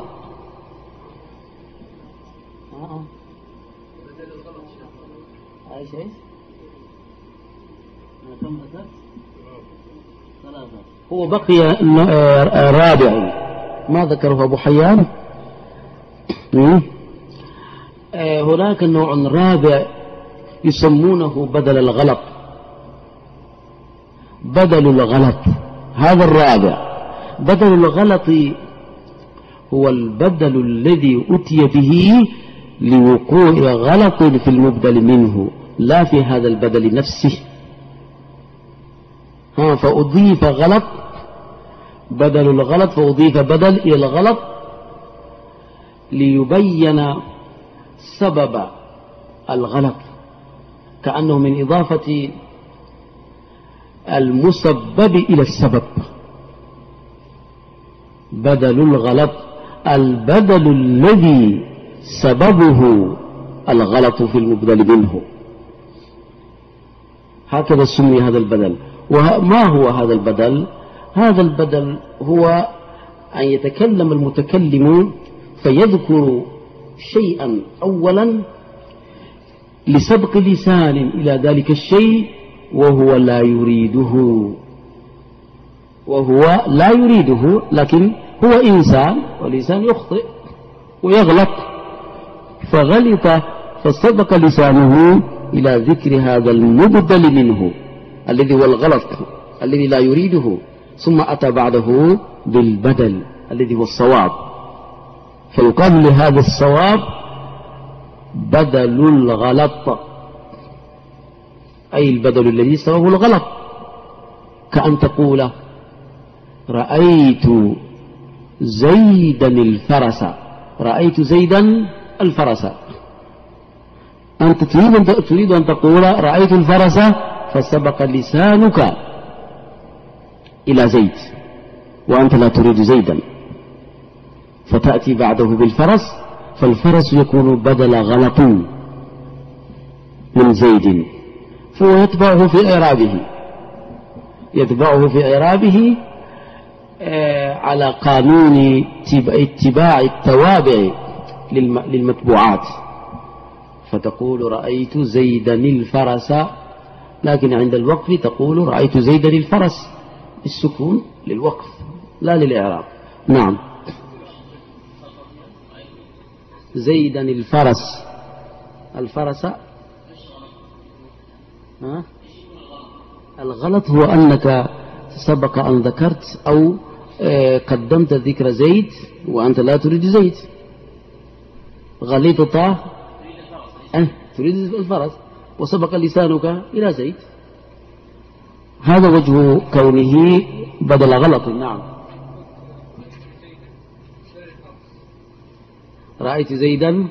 هو بقي رابع ما ذكره أبو حيان. هناك نوع رابع يسمونه بدل الغلط. بدل الغلط هذا الرابع. بدل الغلط هو البدل الذي أتي به لوقوع غلط في المبدل منه لا في هذا البدل نفسه. ها فأضيف غلط بدل الغلط، فأضيف بدل إلى الغلط ليبين سبب الغلط، كأنه من إضافة المسبب إلى السبب. بدل الغلط البدل الذي سببه الغلط في المبدل منه، هكذا سمي هذا البدل. وما هو هذا البدل؟ هذا البدل هو أن يتكلم المتكلم فيذكر شيئا أولا لسبق لسان إلى ذلك الشيء وهو لا يريده، وهو لا يريده لكن هو إنسان، والإنسان يخطئ ويغلط، فغلط فسبق لسانه إلى ذكر هذا المبدل منه الذي هو الغلط الذي لا يريده، ثم أتى بعده بالبدل الذي هو الصواب، فيقال لهذا الصواب بدل الغلط، أي البدل الذي سببه الغلط. كأن تقول رأيت زيدا الفرس، رأيت زيدا الفرس، أنت تريد أن تقول رأيت الفرس فسبق لسانك إلى زيد وأنت لا تريد زيدا، فتأتي بعده بالفرس، فالفرس يكون بدل غلط من زيد، فهو يتبعه في إعرابه يتبعه في إعرابه على قانون اتباع التوابع للمتبوعات، فتقول رأيت زيدا الفرس، لكن عند الوقف تقول رأيت زيدا الفرس بالسكون للوقف لا للإعراب. نعم. زيدا الفرس، الفرس ها؟ الغلط هو أنك سبق أن ذكرت أو قدمت ذكر زيد وأنت لا تريد زيد، غلطت أه تريد الفرس وسبق لسانك إلى زيد، هذا وجه كونه بدل غلط. نعم. رأيت زيدا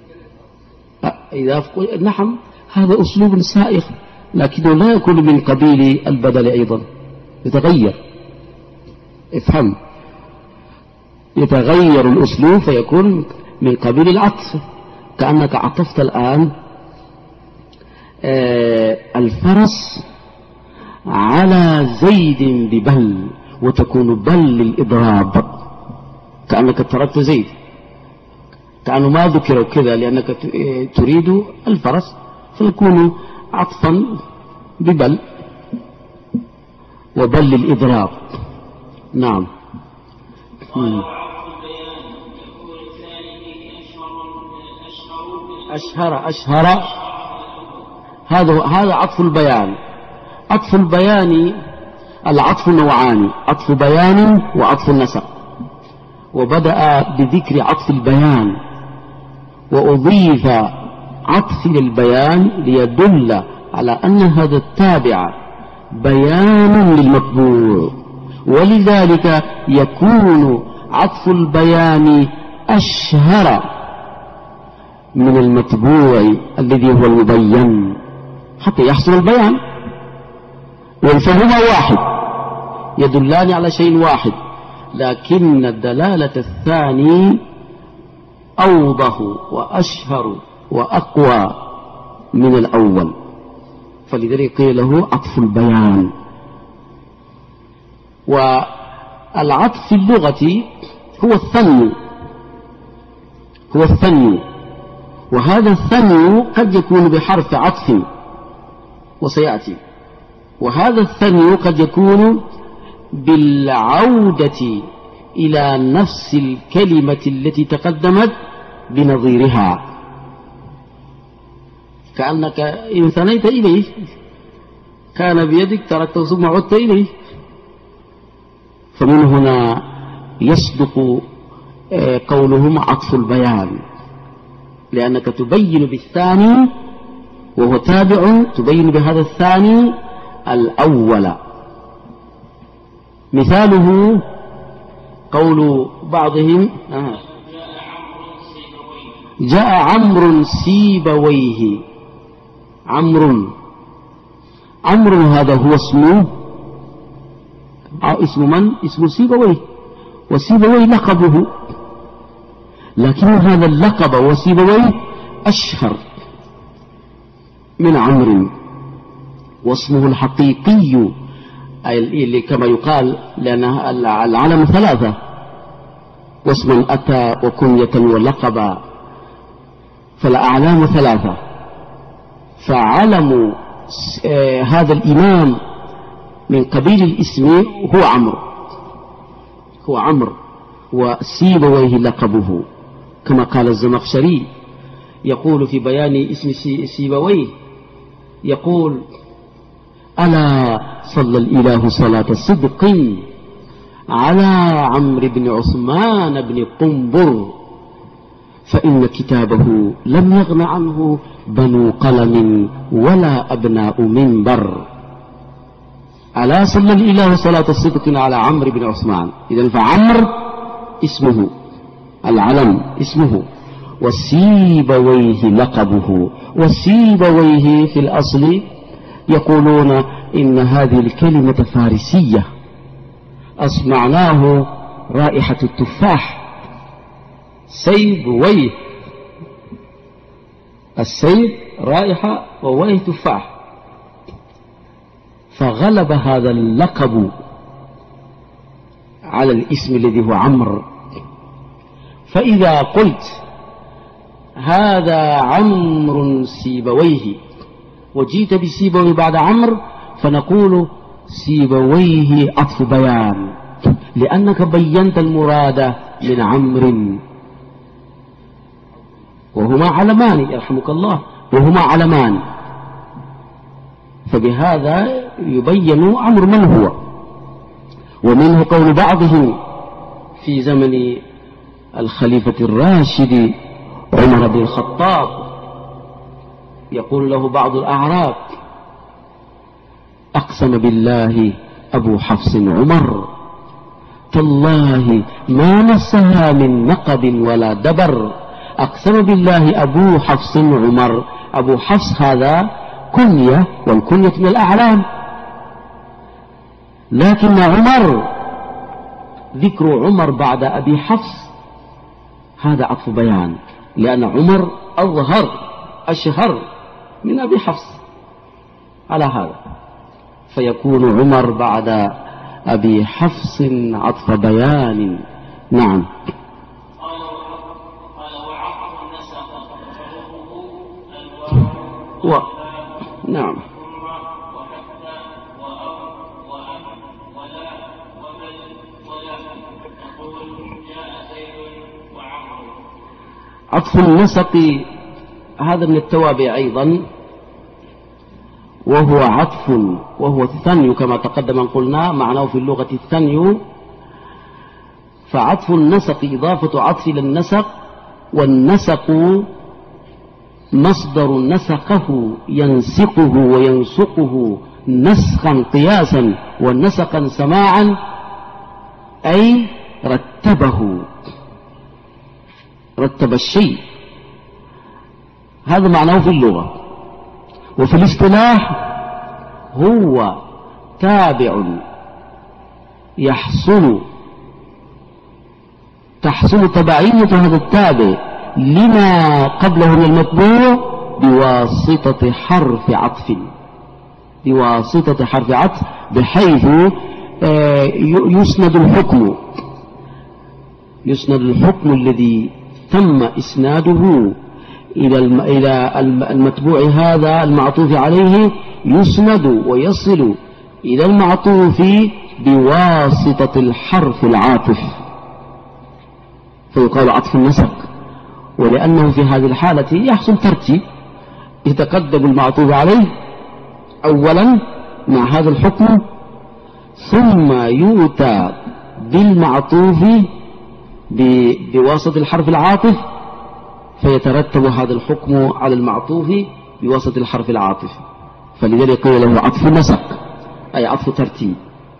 إذا نعم، هذا أسلوب سائغ لكنه لا يكون من قبيل البدل، أيضا يتغير، افهم، يتغير الأسلوب فيكون من قبيل العطف، كأنك عطفت الآن آه الفرس على زيد ببل، وتكون بل للإضراب، كأنك تركت زيد، كأنه ما ذكر كذا لأنك تريد الفرس، فيكون عطفا ببل وبل للإضراب. نعم. أشهر أشهر هذا هذا عطف البيان. عطف البيان العطف نوعان، عطف بيان وعطف النسق، وبدأ بذكر عطف البيان وأضيف عطف للبيان ليدل على أن هذا التابع بيان للمطبوع، ولذلك يكون عطف البيان أشهر من المطبوع الذي هو المبين حتى يحصل البيان، والفهما واحد، يدلان على شيء واحد، لكن الدلالة الثاني أوضح وأشهر وأقوى من الأول، فلذلك قيل له عطف البيان. والعطف في اللغة هو الثني، هو الثني، وهذا الثني قد يكون بحرف عطف وسيأتي، وهذا الثني قد يكون بالعودة إلى نفس الكلمة التي تقدمت بنظيرها، كأنك إن ثنيت إليه كان بيدك تركته ثم عدت إليه. فمن هنا يصدق قولهم عطف البيان، لأنك تبين بالثاني وهو تابع، تبين بهذا الثاني الأول. مثاله قول بعضهم آه جاء عمرو سيبويه. عمرو عمرو هذا هو اسمه، اسم من؟ اسم سيبويه، وسيبويه لقبه، لكن هذا اللقب وسيبويه أشهر من عمرو، واسمه الحقيقي اللي كما يقال، لأن العلم ثلاثة، واسما أتى وكنية ولقبا، فالأعلام ثلاثة. فعلم هذا الإمام من قبيل الاسم هو عمرو، هو عمرو، وسيبويه لقبه، كما قال الزمخشري يقول في بيان اسم سيبويه، يقول: ألا صلى الإله صلاة صدق على عمرو بن عثمان بن قنبر، فإن كتابه لم يغن عنه بنو قلم ولا أبناء منبر. ألا صلى الإله صلاة صدق على عمرو بن عثمان. إذن فعمرو اسمه، العلم اسمه، وسيبويه لقبه. وسيبويه في الأصل يقولون إن هذه الكلمة فارسية، أسمعناه رائحة التفاح، سيبويه، السيب رائحة وويه تفاح، فغلب هذا اللقب على الاسم الذي هو عمرو. فإذا قلت هذا عمرو سيبويه وجيت بسيبويه بعد عمرو، فنقول سيبويه عطف بيان، لأنك بينت المراد من عمرو، وهما علمان يرحمك الله، وهما علمان، فبهذا يبين عمرو من هو. ومنه قول بعضهم في زمن الخليفة الراشد عمر بن الخطاب، يقول له بعض الأعراب: أقسم بالله أبو حفص عمر، تالله ما مسها من نقب ولا دبر. أقسم بالله أبو حفص عمر، أبو حفص هذا كنية، والكنية من الأعلام، لكن عمر، ذكر عمر بعد أبي حفص هذا عطف بيان، لأن عمر أظهر أشهر من أبي حفص على هذا، فيكون عمر بعد أبي حفص عطف بيان. نعم. و... نعم. عطف النسق هذا من التوابع أيضا، وهو عطف، وهو الثني كما تقدم أن قلنا، معناه في اللغة الثني. فعطف النسق إضافة عطف إلى النسق، والنسق مصدر نسقه ينسقه وينسقه نسخا قياسا ونسقا سماعا، أي رتبه، رتب الشيء، هذا معناه في اللغة. وفي الاصطلاح هو تابع يحصل تحصل تبعية هذا التابع لما قبله من المتبوع بواسطة حرف عطف بواسطة حرف عطف بحيث يسند الحكم يسند الحكم الذي تم إسناده إلى إلى المتبوع هذا المعطوف عليه، يسند ويصل إلى المعطوف بواسطة الحرف العاطف، فيقال عطف النسق. ولأنه في هذه الحالة يحصل ترتيب، يتقدم المعطوف عليه أولا مع هذا الحكم، ثم يؤتى بالمعطوف بواسطة الحرف العاطف، فيترتب هذا الحكم على المعطوف بواسطة الحرف العاطف، فلذلك قيل له عطف نسق أي عطف ترتيب.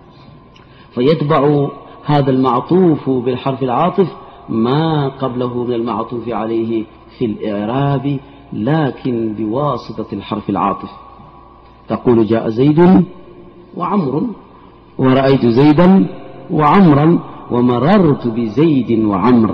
فيتبع هذا المعطوف بالحرف العاطف ما قبله من المعطوف عليه في الإعراب، لكن بواسطة الحرف العاطف. تقول جاء زيد وعمر، ورأيت زيدا وعمرا، ومررت بزيد وعمر،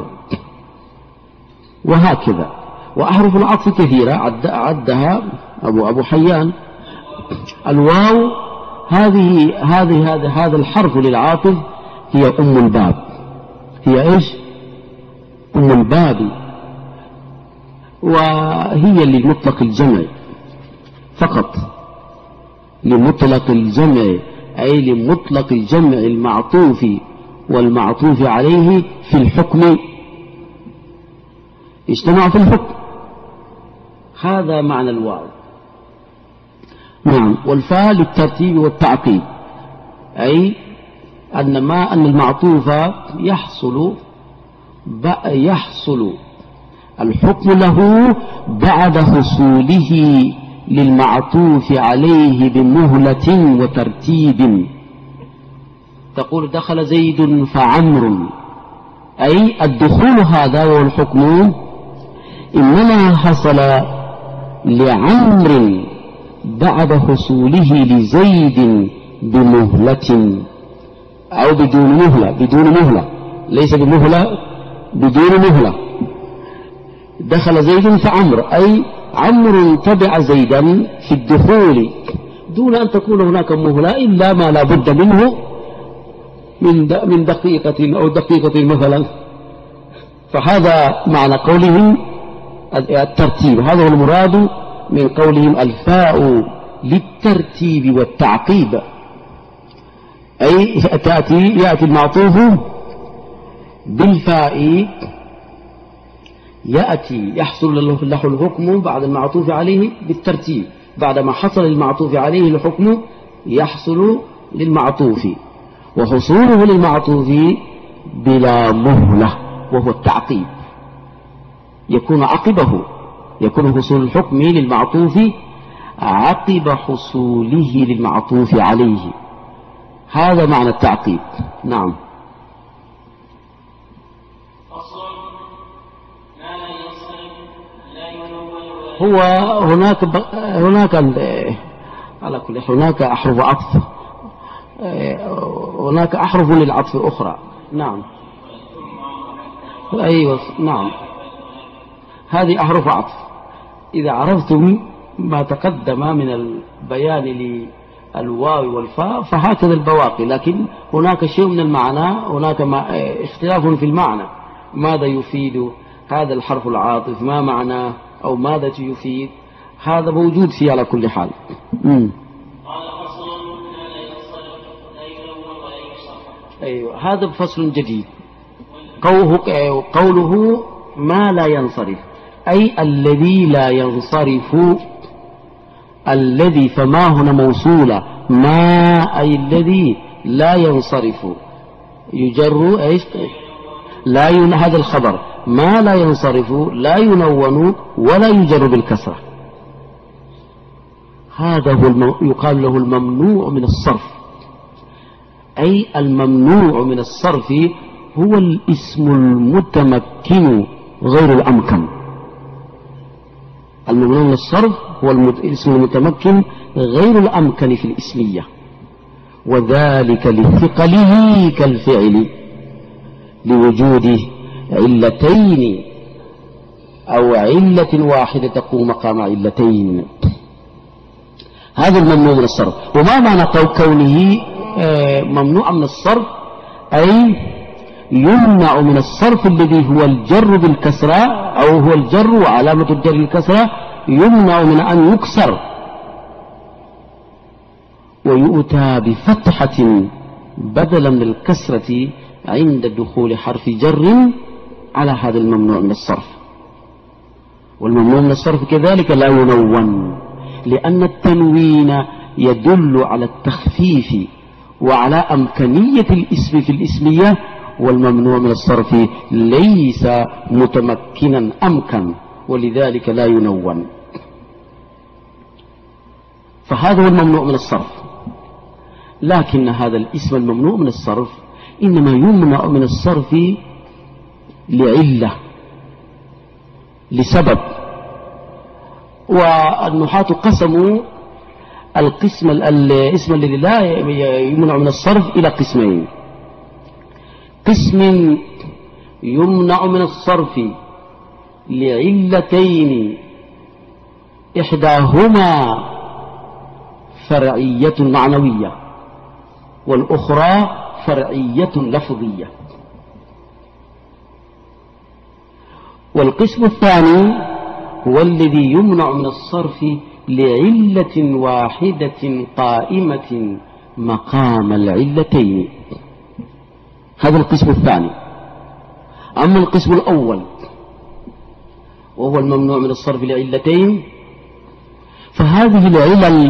وهكذا. وأحرف العطف كثيرة عد عدها أبو أبو حيان. الواو هذه هذه هذا هذا الحرف للعاطف هي أم الباب، هي إيش؟ أم الباب، وهي لمطلق الجمع فقط، لمطلق الجمع أي لمطلق الجمع المعطوف والمعطوف عليه في الحكم، اجتمع في الحكم. هذا معنى الواو. نعم. والفاء للترتيب والتعقيب، أي أن ما أن المعطوف يحصل يحصل الحكم له بعد حصوله للمعطوف عليه بمهلة وترتيب. تقول دخل زيد فعمر، أي الدخول هذا والحكم إنما حصل لعمر بعد حصوله لزيد بمهلة أو بدون مهلة، بدون مهلة ليس بمهلة، بدون مهلة. دخل زيد فعمر، أي عمر تبع زيدا في الدخول دون أن تكون هناك مهلة إلا ما لا بد منه من من دقيقة أو دقيقة مثلا. فهذا معنى قولهم الترتيب، هذا هو المراد من قولهم الفاء للترتيب والتعقيب، أي تأتي يأتي المعطوف بالفاء، يأتي يحصل له الحكم بعد المعطوف عليه بالترتيب، بعدما حصل المعطوف عليه الحكم يحصل للمعطوف، وحصوله للمعطوف بلا مهلة وهو التعقيب، يكون عقبه، يكون حصول الحكم للمعطوف عقب حصوله للمعطوف عليه. هذا معنى التعقيب. نعم. هو هناك هناك على كل هناك أحرف عطف، هناك أحرف للعطف أخرى. نعم. أيوة. نعم. هذه أحرف عطف. إذا عرفتم ما تقدم من البيان للواو والفاء فهكذا البواقي، لكن هناك شيء من المعنى، هناك اختلاف في المعنى، ماذا يفيد هذا الحرف العاطف، ما معناه أو ماذا يفيد، هذا موجود فيه على كل حال. مم. أيوة. هذا فصل جديد، قوله, قوله ما لا ينصرف، أي الذي لا ينصرف، الذي فما هنا موصولة، ما أي الذي لا ينصرف، يجر إيش لا ين... هذا الخبر ما لا ينصرف لا ينون ولا يجر بالكسرة، هذا هو الم... يقال له الممنوع من الصرف، أي الممنوع من الصرف هو الاسم المتمكن غير الأمكن. الممنوع من الصرف هو الاسم المتمكن غير الأمكن في الاسمية، وذلك لثقله كالفعل لوجود علتين أو علة واحدة تقوم مقام علتين. هذا الممنوع من الصرف. وما معنى كونه ممنوع من الصرف؟ أي يمنع من الصرف الذي هو الجر بالكسرة أو هو الجر وعلامة الجر الكسرة، يمنع من أن يكسر ويؤتى بفتحة بدلا من الكسرة عند دخول حرف جر على هذا الممنوع من الصرف. والممنوع من الصرف كذلك لا ينون، لأن التنوين يدل على التخفيف وعلى أمكانية الاسم في الاسمية، والممنوع من الصرف ليس متمكنا أمكن، ولذلك لا ينون. فهذا هو الممنوع من الصرف. لكن هذا الاسم الممنوع من الصرف إنما يمنع من الصرف لعلة، لسبب. والنحاة قسموا القسم الاسم الذي لا يمنع من الصرف إلى قسمين: قسم يمنع من الصرف لعلتين إحداهما فرعية معنوية والأخرى فرعية لفظية. والقسم الثاني هو الذي يمنع من الصرف لعلة واحدة قائمة مقام العلتين. هذا القسم الثاني. أما القسم الأول وهو الممنوع من الصرف لعلتين، فهذه العلل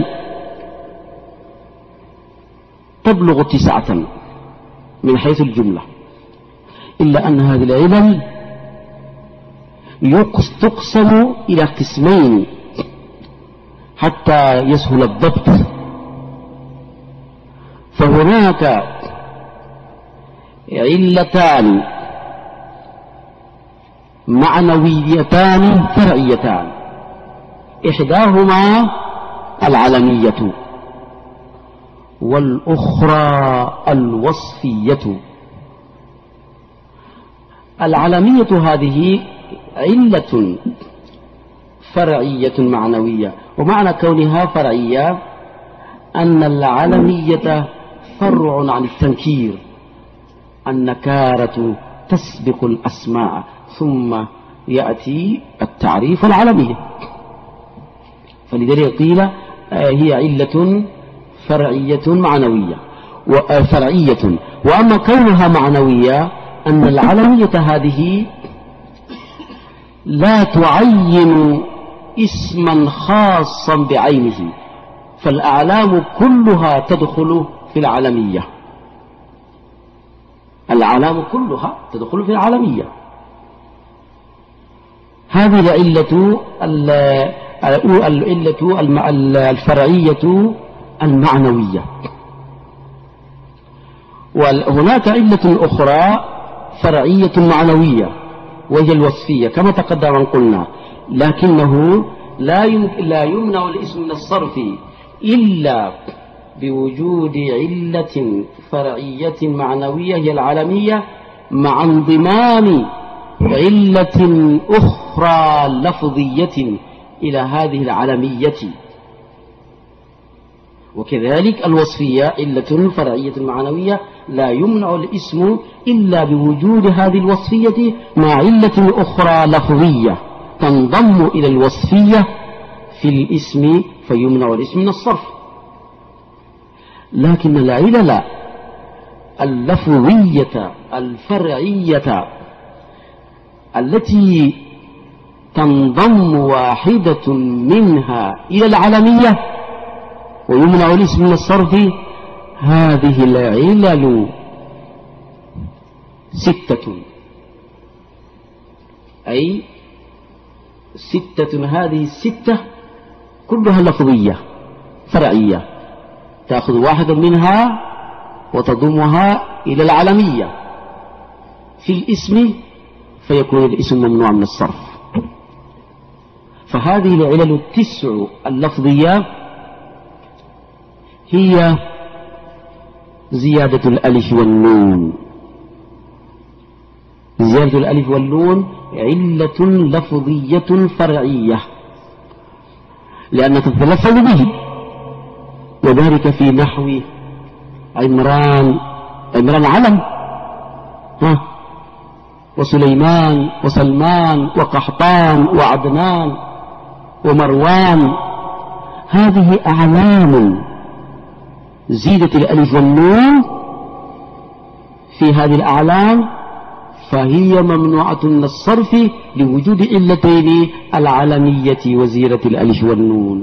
تبلغ تسعة من حيث الجملة، إلا أن هذه العلل تقسم إلى قسمين حتى يسهل الضبط. فهناك علتان معنويتان فرعيتان، إحداهما العلمية والأخرى الوصفية. العلمية هذه علة فرعية معنوية، ومعنى كونها فرعية أن العلمية فرع عن التنكير، النكارة تسبق الأسماء ثم يأتي التعريف العلمية، فلذلك قيل هي علة فرعية معنوية وفرعية. وأما كونها معنوية أن العلمية هذه لا تعين اسما خاصا بعينه، فالأعلام كلها تدخل في العلمية، الأعلام كلها تدخل في العلمية. هذه العلة العلة الفرعية المعنوية. وهناك علة أخرى فرعية معنوية وهي الوصفية كما تقدم أن قلنا، لكنه لا لا يمنع الاسم من الصرف إلا بوجود علة فرعية معنوية هي العلمية، مع انضمام علة أخرى لفظية إلى هذه العلمية. وكذلك الوصفية علة فرعية معنوية لا يمنع الاسم إلا بوجود هذه الوصفية مع علة أخرى لفظية تنضم إلى الوصفية في الاسم فيمنع الاسم من الصرف. لكن العلل اللفظية الفرعية التي تنضم واحدة منها إلى العلمية ويمنع الاسم من الصرف، هذه العلل ستة، أي ستة. هذه الستة كلها لفظية فرعية، تأخذ واحدة منها وتضمها إلى العلمية في الاسم فيكون الاسم ممنوع من الصرف. فهذه العلل التسع اللفظية هي زيادة الألف والنون. زيادة الألف والنون علة لفظية فرعية لأنها تتلفظ به، وذلك في نحو عمران. عمران علم، ها، وسليمان وسلمان وقحطان وعدنان ومروان، هذه أعلام زيدت الألف والنون في هذه الأعلام، فهي ممنوعة من الصرف لوجود علتين: العلمية وزيادة الألف والنون.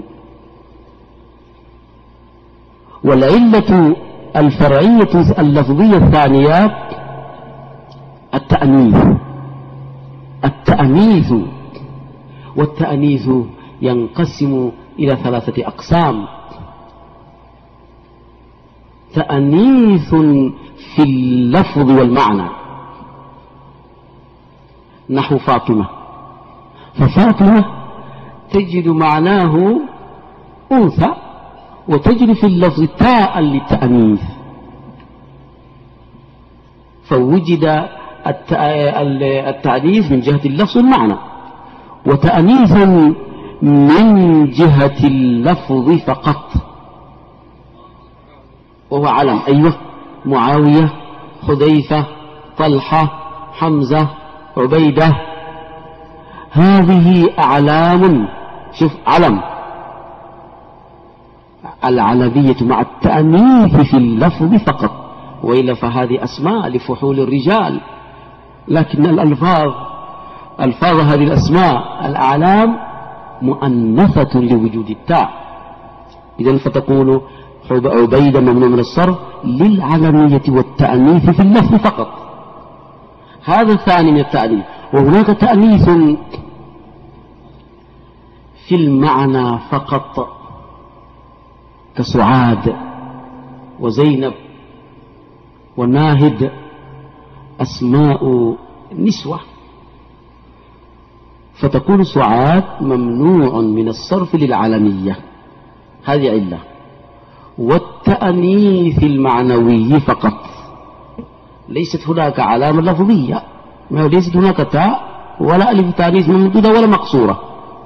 والعلة الفرعية اللفظية الثانية التأنيث. التأنيث والتأنيث ينقسم إلى ثلاثة أقسام: تأنيث في اللفظ والمعنى، نحو فاطمة، ففاطمة تجد معناه أنثى وتجد في اللفظ تاء للتأنيث، فوجد التأنيث من جهة اللفظ والمعنى، وتأنيثا من جهة اللفظ فقط، وهو علم. أيوة، معاوية، حذيفة، طلحة، حمزة، عبيدة، هذه أعلام. شوف، علم، العلمية مع التأنيث في اللفظ فقط، وإلا فهذه أسماء لفحول الرجال، لكن الألفاظ ألفاظ هذه الأسماء الأعلام مؤنثة لوجود التاء. إذن فتقول عبيدة ممنوع من الصرف للعلمية والتأنيث في اللفظ فقط. هذا الثاني من التأنيث. وهناك تأنيث في المعنى فقط، كسعاد وزينب وناهد، أسماء نسوة، فتكون سعاد ممنوع من الصرف للعلمية، هذه علة. والتأنيث المعنوي فقط، ليست هناك علامة لفظية، ليست هناك تاء ولا ألف تأنيث ممدودة ولا مقصورة،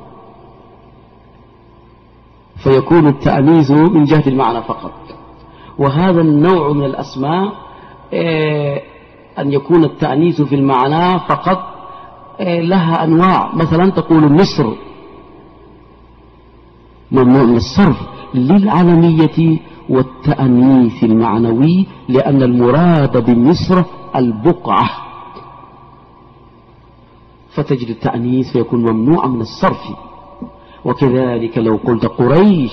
فيكون التأنيث من جهة المعنى فقط. وهذا النوع من الأسماء إيه أن يكون التأنيث في المعنى فقط إيه لها أنواع. مثلا تقول مصر ممنوع من الصرف للعلمية والتأنيث المعنوي، لأن المراد بمصر البقعة، فتجد التأنيث فيكون ممنوع من الصرف. وكذلك لو قلت قريش،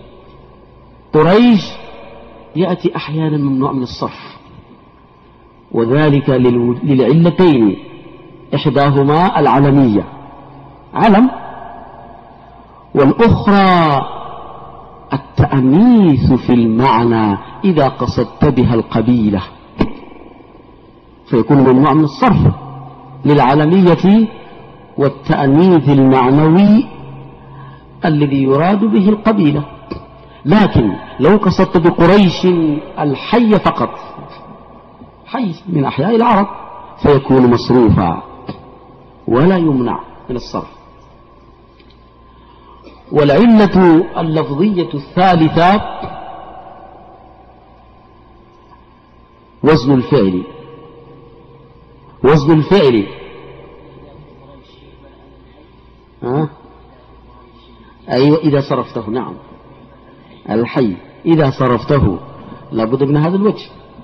قريش يأتي أحيانا ممنوع من الصرف، وذلك للعلتين: إحداهما العلمية، علم، والأخرى التأنيث في المعنى إذا قصدت بها القبيلة، فيكون ممنوع من الصرف للعلمية والتأنيث المعنوي الذي يراد به القبيلة. لكن لو قصدت بقريش الحي فقط، حي من أحياء العرب، فيكون مصروفا ولا يمنع من الصرف. والعلة اللفظية الثالثة وزن الفعل. وزن الفعل ها؟ أيوة، إذا صرفته، نعم، الحي إذا صرفته لابد من هذا الوجه.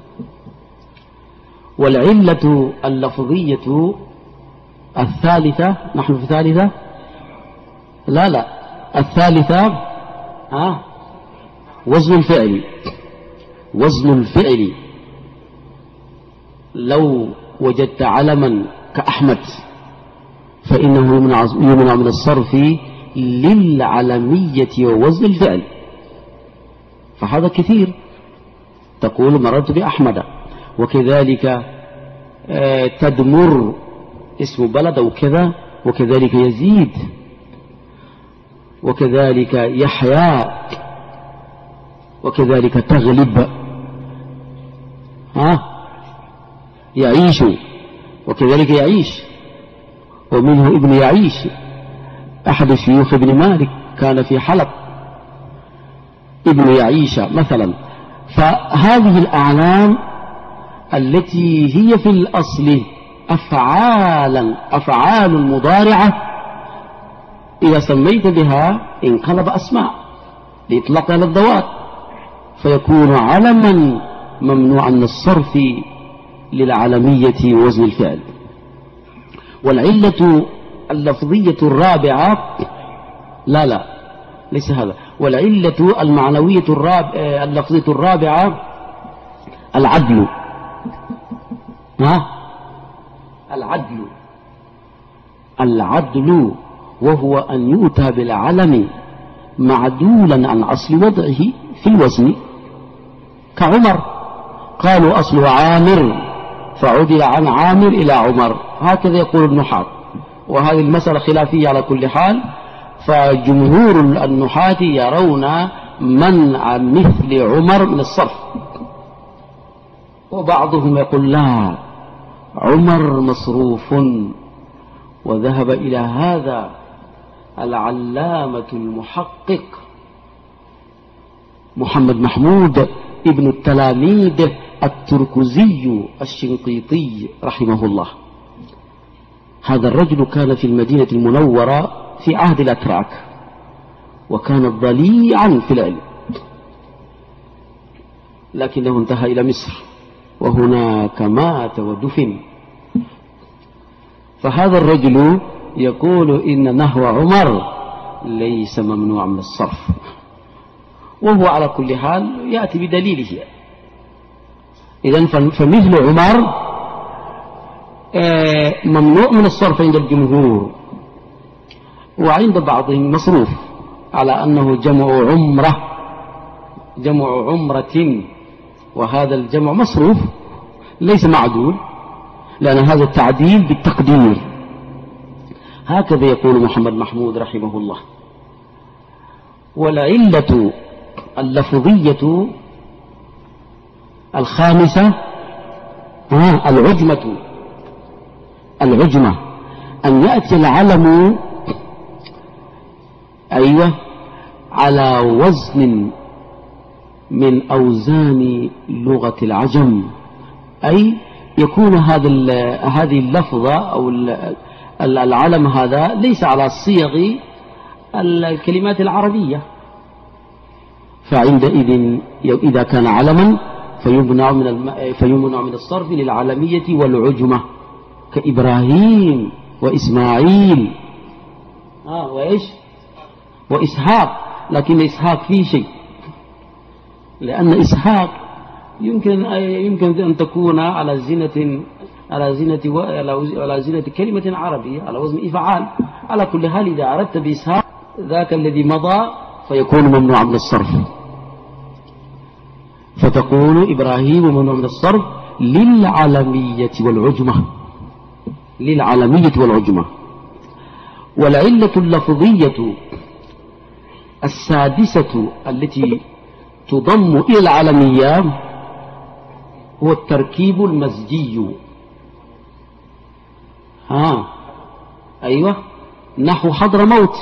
والعلة اللفظية الثالثة، نحن في ثالثة، لا لا الثالثة ها وزن الفعل. وزن الفعل لو وجدت علما كأحمد فإنه يمنع من الصرف للعلمية ووزن الفعل، فهذا كثير، تقول مررت بأحمد. وكذلك تدمر اسم بلد أو كذا، وكذلك يزيد، وكذلك يحيى، وكذلك تغلب، ها يعيش، وكذلك يعيش، ومنه ابن يعيش أحد شيوخ ابن مالك كان في حلب، ابن يعيش مثلا. فهذه الأعلام التي هي في الأصل أفعالا أفعال مضارعة إذا سميت بها انقلب أسماء لإطلاق على الذوات، فيكون علما ممنوعا من الصرف للعلمية وزن الفعل. والعلة اللفظية الرابعة لا لا ليس هذا، والعلة المعنوية الرابعة اللفظية الرابعة العدل. ها العدل العدل وهو أن يؤتى بالعلم معدولا عن أصل وضعه في الوزن، كعمر قالوا أصله عامر فعدل عن عامر إلى عمر، هكذا يقول النحاة، وهذه المسألة خلافية على كل حال. فجمهور النحاة يرون منع مثل عمر من الصرف، وبعضهم يقول لا عمر مصروف، وذهب إلى هذا العلامة المحقق محمد محمود ابن التلاميذ التركزي الشنقيطي رحمه الله. هذا الرجل كان في المدينة المنورة في عهد الأتراك، وكان ضليعا في العلم، لكنه انتهى إلى مصر وهناك مات ودفن. فهذا الرجل يقول إن نحو عمر ليس ممنوع من الصرف، وهو على كل حال يأتي بدليله. إذن فمثل عمر ممنوع من الصرف عند الجمهور، وعند بعضهم مصروف، على أنه جمع عمرة جمع عمرة، وهذا الجمع مصروف ليس معدول، لأن هذا التعديل بالتقدير. هكذا يقول محمد محمود رحمه الله. والعلة اللفظية الخامسة آه العجمة العجمة أن يأتي العلم أيوة على وزن من أوزان لغة العجم، أي يكون هذا هذه اللفظة أو العلم هذا ليس على صيغ الكلمات العربية، فعندئذ إذا كان علما فيمنع من الم... فيمنع من الصرف للعلمية والعجمة، كإبراهيم وإسماعيل آه وإيش وإسحاق. لكن إسحاق فيه شيء، لأن إسحاق يمكن يمكن أن تكون على زينة على زينة و... على زينة كلمة عربية على وزن إفعال. على كل حال إذا أردت بإسحاق ذاك الذي مضى فيكون ممنوع من الصرف، فتقول إبراهيم ممنوع من الصرف للعلمية والعجمة للعلمية والعجمة. والعلة اللفظية السادسة التي تضم إلى العلمية هو التركيب المزجي. ها أيوة نحو حضرموت،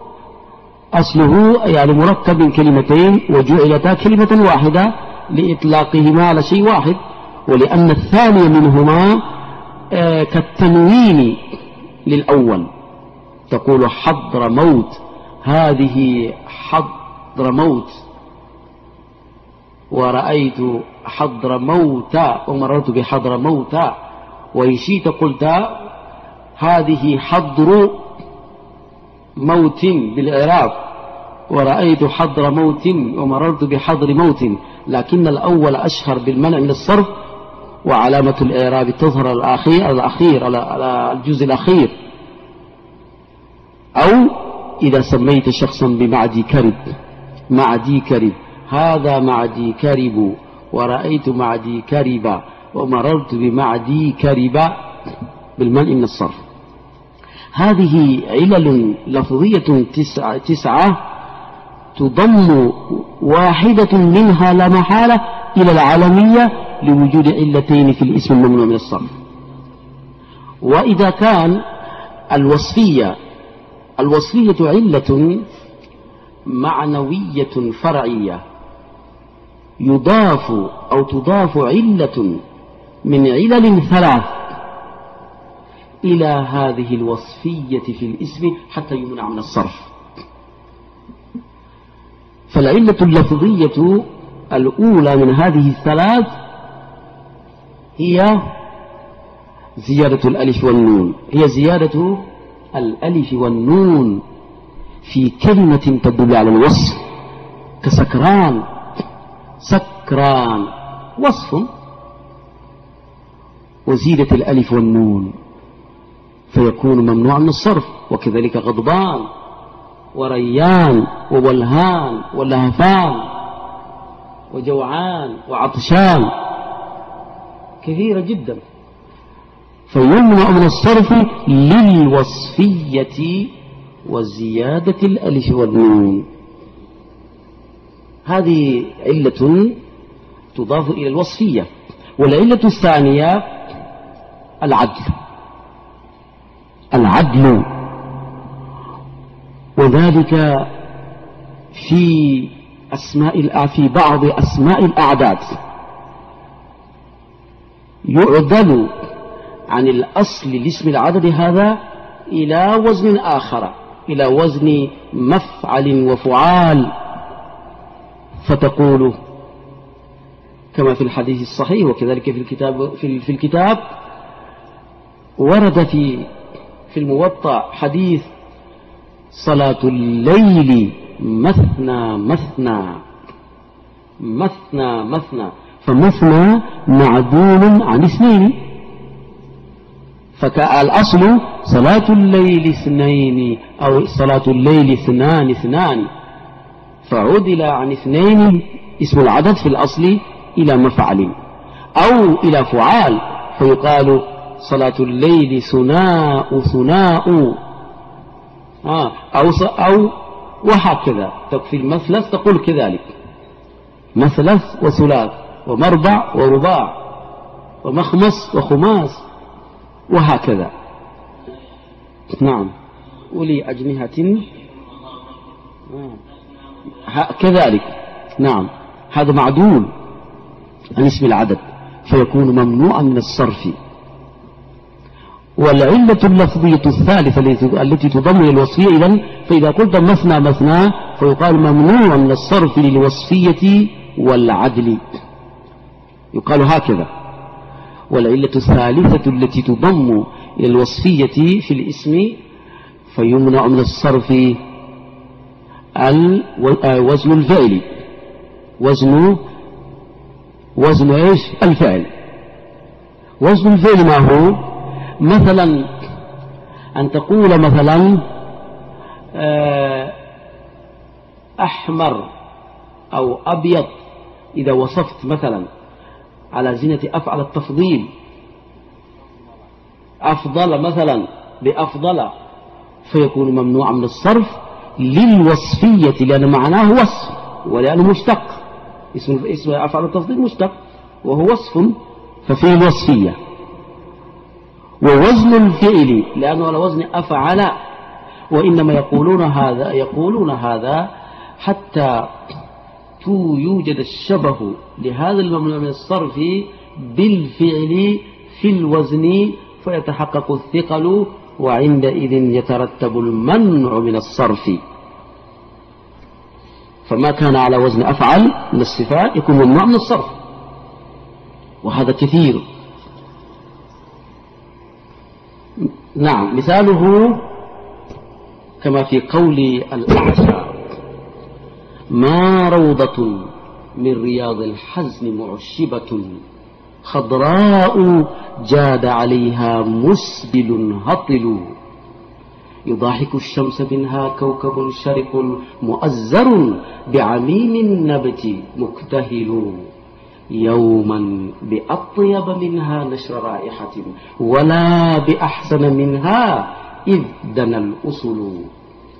أصله يعني مركب من كلمتين وجعلتا كلمة واحدة لإطلاقهما على شيء واحد، ولأن الثاني منهما آه كالتنوين للأول، تقول حضرموت هذه حضرموت، ورأيت حضرموت ومررت بحضرموت، وإن شئت قلت هذه حضر موت بالإعراب، ورأيت حضر موت ومررت بحضر موت، لكن الأول أشهر بالمنع من الصرف، وعلامة الإعراب تظهر الأخير الأخير على الجزء الأخير. أو إذا سميت شخصا بمعدي كرب معدي كرب، هذا معدي كرب، ورأيت معدي كرب ومررت بمعدي كرب بالمنع من الصرف. هذه علل لفظية تسعة, تسعة تضم واحدة منها لا محالة إلى العلمية لوجود علتين في الاسم الممنوع من الصرف. وإذا كان الوصفية الوصفية علة معنوية فرعية يضاف أو تضاف علة من علل ثلاث إلى هذه الوصفية في الاسم حتى يمنع من الصرف. فالعلة اللفظية الأولى من هذه الثلاث هي زيادة الألف والنون هي زيادة الألف والنون في كلمة تدل على الوصف، كسكران. سكران وصف وزيدة الألف والنون فيكون ممنوع من الصرف. وكذلك غضبان وريان وولهان ولهفان وجوعان وعطشان، كثيرة جدا. فيمنع من الصرف للوصفية وزيادة الألف والنون. هذه علة تضاف إلى الوصفية. والعلة الثانية العدل العدل وذلك في أسماء في بعض أسماء الأعداد يعدل عن الأصل لاسم العدد هذا إلى وزن آخر، إلى وزن مفعل وفعال، فتقول كما في الحديث الصحيح وكذلك في الكتاب في, في الكتاب ورد في في الموطأ حديث صلاة الليل مثنى مثنى مثنى مثنى، فمثنى معدول عن اثنين، فالأصل صلاة الليل اثنين أو صلاة الليل اثنان اثنان، فعدل عن اثنين اسم العدد في الأصل إلى مفعل أو إلى فعال، فيقال صلاة الليل ثناء ثناء آه أو, أو وهكذا. في المثلث تقول كذلك مثلث وثلاث ومربع ورباع ومخمس وخماس وهكذا. نعم أولي أجنحة آه. كذلك. نعم هذا معدول عن اسم العدد فيكون ممنوعا من الصرف. والعلة اللفظية الثالثة التي تضم إلى الوصفية إذن فإذا قلت مثنى مثنى فيقال ممنوع من الصرف للوصفية والعدل، يقال هكذا. والعلة الثالثة التي تضم إلى الوصفية في الاسم فيمنع من الصرف وزن الفعل وزن وزن ايش الفعل. وزن الفعل ما هو؟ مثلا أن تقول مثلا أحمر أو أبيض إذا وصفت مثلا على زينة أفعل التفضيل، أفضل مثلا بأفضل، فيكون ممنوع من الصرف للوصفية لأن معناه وصف ولأنه مشتق. اسم اسم أفعل التفضيل مشتق وهو وصف ففيه الوصفية. ووزن الفعل لأنه على وزن أفعل، وإنما يقولون هذا يقولون هذا حتى يوجد الشبه لهذا الممنوع من الصرف بالفعل في الوزن فيتحقق الثقل، وعندئذ يترتب المنع من الصرف. فما كان على وزن أفعل من الصفات يكون ممنوع من الصرف، وهذا كثير. نعم مثاله كما في قول الأعشى ما روضة من رياض الحزن معشبة خضراء جاد عليها مسبل هطل يضاحك الشمس منها كوكب شرق مؤزر بعميم النبت مكتهل يوما بأطيب منها نشر رائحة ولا بأحسن منها إذ دنا الأصل.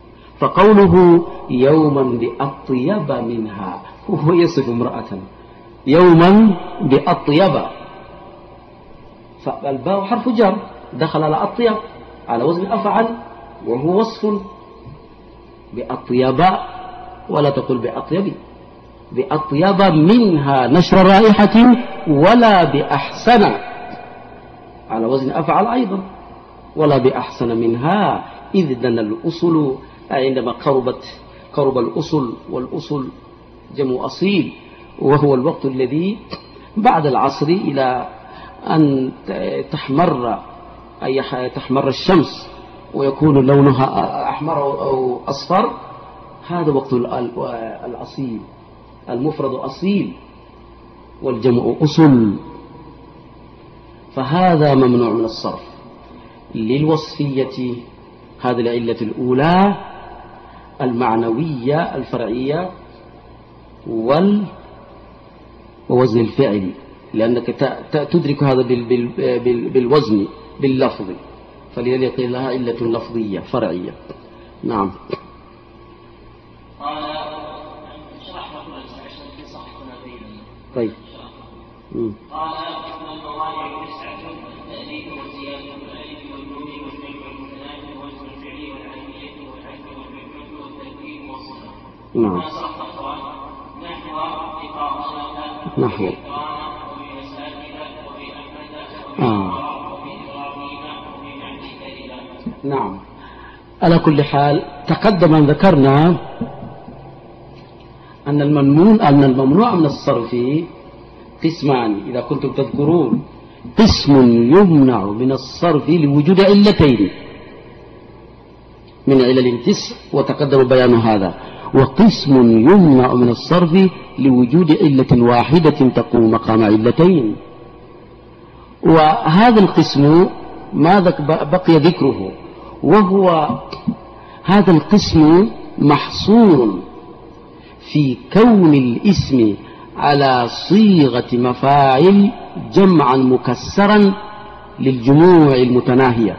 فقوله يوما بأطيب منها هو يصف امرأة يوما بأطيب، فالباء حرف جر دخل على أطيب على وزن أفعل وهو وصف. بأطيب ولا تقول بأطيب، بأطيب منها نشر رائحة، ولا بأحسن على وزن أفعل أيضا، ولا بأحسن منها، إذ دن الأصل عندما قربت قرب الأصل، والأصل جمع أصيل، وهو الوقت الذي بعد العصر إلى أن تحمر أي تحمر الشمس ويكون لونها أحمر أو أصفر، هذا وقت الأصيل. المفرد أصيل والجمع أصل، فهذا ممنوع من الصرف للوصفية. هذه العلة الأولى المعنوية الفرعية ووزن الفعل، لأنك تدرك هذا بالوزن باللفظ، فلذلك قيل لها علة لفظية فرعية. نعم. قال شرح لكم عشان في صحيحنا بيننا. طيب. قال ان الموانع تسعة: التأليف والزيادة والألف والنون والجمع والمتناسب ووزن الفعل والعلمية والحذف والحكمة والتركيب والصفة. نعم. ما صرف القرآن نحو إقامة نحو وبمساجد وبأحمد وبإبراهيم وبمعنى كلمة. نعم. على كل حال تقدم أن ذكرنا أن الممنوع أن الممنوع من الصرف قسمان، إذا كنتم تذكرون: قسم يمنع من الصرف لوجود علتين من علل تسع، وتقدم بيان هذا، وقسم يمنع من الصرف لوجود علة واحدة تقوم مقام علتين. وهذا القسم ماذا بقي ذكره، وهو هذا القسم محصور في كون الاسم على صيغة مفاعل جمعا مكسرا للجموع المتناهية.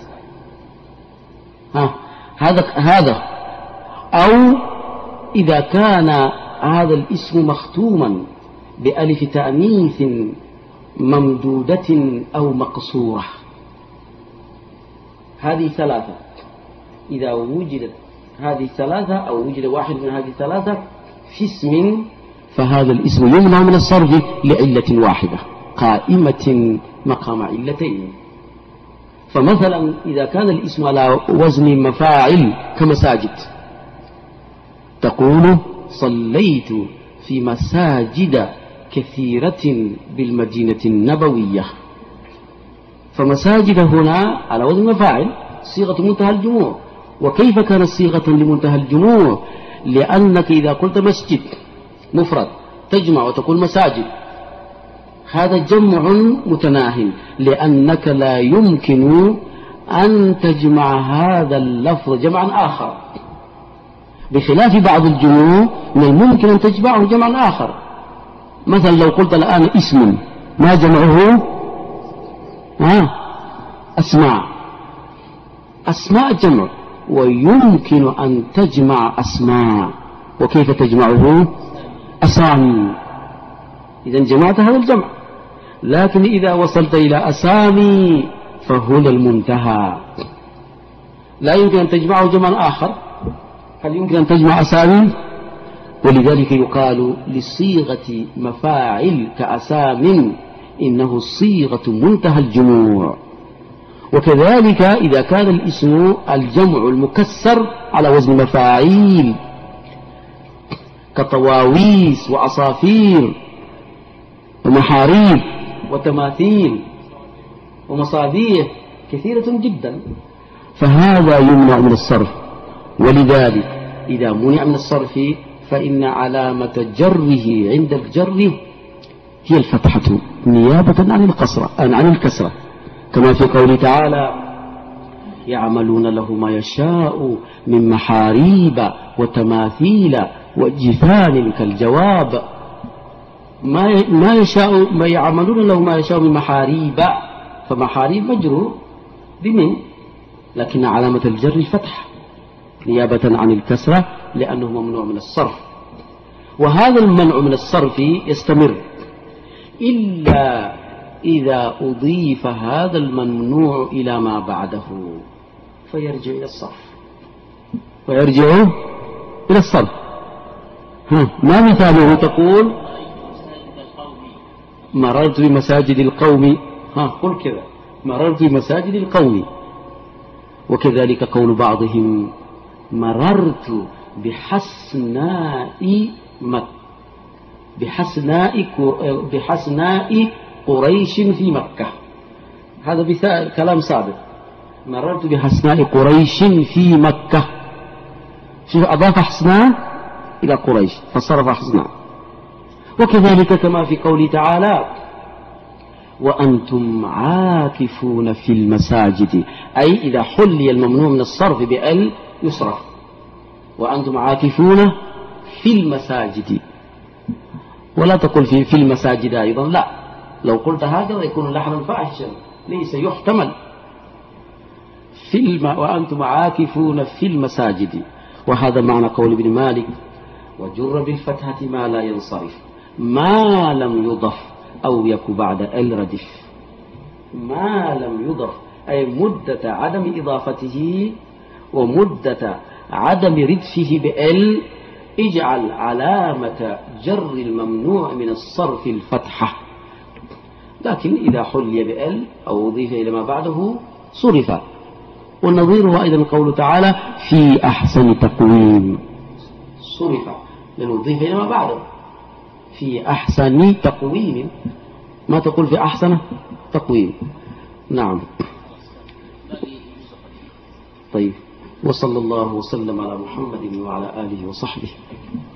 ها هذا هذا أو إذا كان هذا الاسم مختوما بألف تأنيث ممدودة أو مقصورة. هذه ثلاثة، إذا وجدت هذه الثلاثة أو وجد واحد من هذه الثلاثة في اسم، فهذا الاسم يمنع من الصرف لعلة واحدة قائمة مقام علتين. فمثلا إذا كان الاسم على وزن مفاعل كمساجد، تقول: صليت في مساجد كثيرة بالمدينة النبوية. فمساجد هنا على وزن مفاعل صيغة منتهى الجموع. وكيف كانت صيغة لمنتهى الجموع؟ لأنك إذا قلت مسجد مفرد تجمع وتقول مساجد، هذا جمع متناهٍ، لأنك لا يمكن أن تجمع هذا اللفظ جمعا آخر، بخلاف بعض الجموع من الممكن أن تجمعه جمعا آخر. مثلا لو قلت الآن اسم، ما جمعه؟ ها أسماء. أسماء جمع، ويمكن أن تجمع أسماء. وكيف تجمعه؟ أسامي. إذا جمعت هذا الجمع. لكن إذا وصلت إلى أسامي فهنا المنتهى، لا يمكن أن تجمعه جمعا آخر. هل يمكن أن تجمع أسامي؟ ولذلك يقال لصيغة مفاعل كأسام إنه صيغة منتهى الجموع. وكذلك إذا كان الاسم الجمع المكسر على وزن مفاعيل كطواويس وعصافير ومحاريب وتماثيل ومصابيح كثيرة جدا، فهذا يمنع من الصرف. ولذلك إذا منع من الصرف فإن علامة جره عند الجر هي الفتحة نيابة عن القصرة عن الكسرة، كما في قوله تعالى: يعملون له ما يشاء من محاريب وتماثيل وجفان كالجواب. ما ما يشاء ما يعملون له ما يشاء من محاريب، فمحاريب مجرور بمن، لكن علامة الجر الفتح نيابة عن الكسرة لأنه ممنوع من الصرف. وهذا المنع من الصرف يستمر إلا إذا أضيف هذا الممنوع إلى ما بعده فيرجع إلى الصرف ويرجع إلى الصرف. ها ما مثاله؟ تقول مررت بمساجد القوم. ها قل كذا مررت بمساجد القوم. وكذلك قول بعضهم مررت بحسناء مكة بحسناء بحسناء قريش في مكة. هذا مثال كلام سابق. مررت بحسناء قريش في مكة. شوف أضاف حسناء إلى قريش فصرف حسناء. وكذلك كما في قوله تعالى وأنتم عاكفون في المساجد، أي إذا حلي الممنوع من الصرف بأل يصرف. وأنتم عاكفون في المساجد، ولا تقل في, في المساجد أيضا، لا، لو قلت هكذا يكون لحنا فاحشا ليس يحتمل. في الم... وأنتم عاكفون في المساجد. وهذا معنى قول ابن مالك وجر بالفتحة ما لا ينصرف ما لم يضف أو يك بعد ال ردف. ما لم يضف أي مدة عدم إضافته ومدة عدم ردفه بال اجعل علامة جر الممنوع من الصرف الفتحة. لكن إذا حلي بال أو أضيف إلى ما بعده صرف. والنظير هو أيضا قول تعالى في أحسن تقويم صرف لأنه أضيف إلى ما بعده في أحسن تقويم، ما تقول في أحسن تقويم. نعم. طيب وصلى الله وسلم على محمد وعلى آله وصحبه.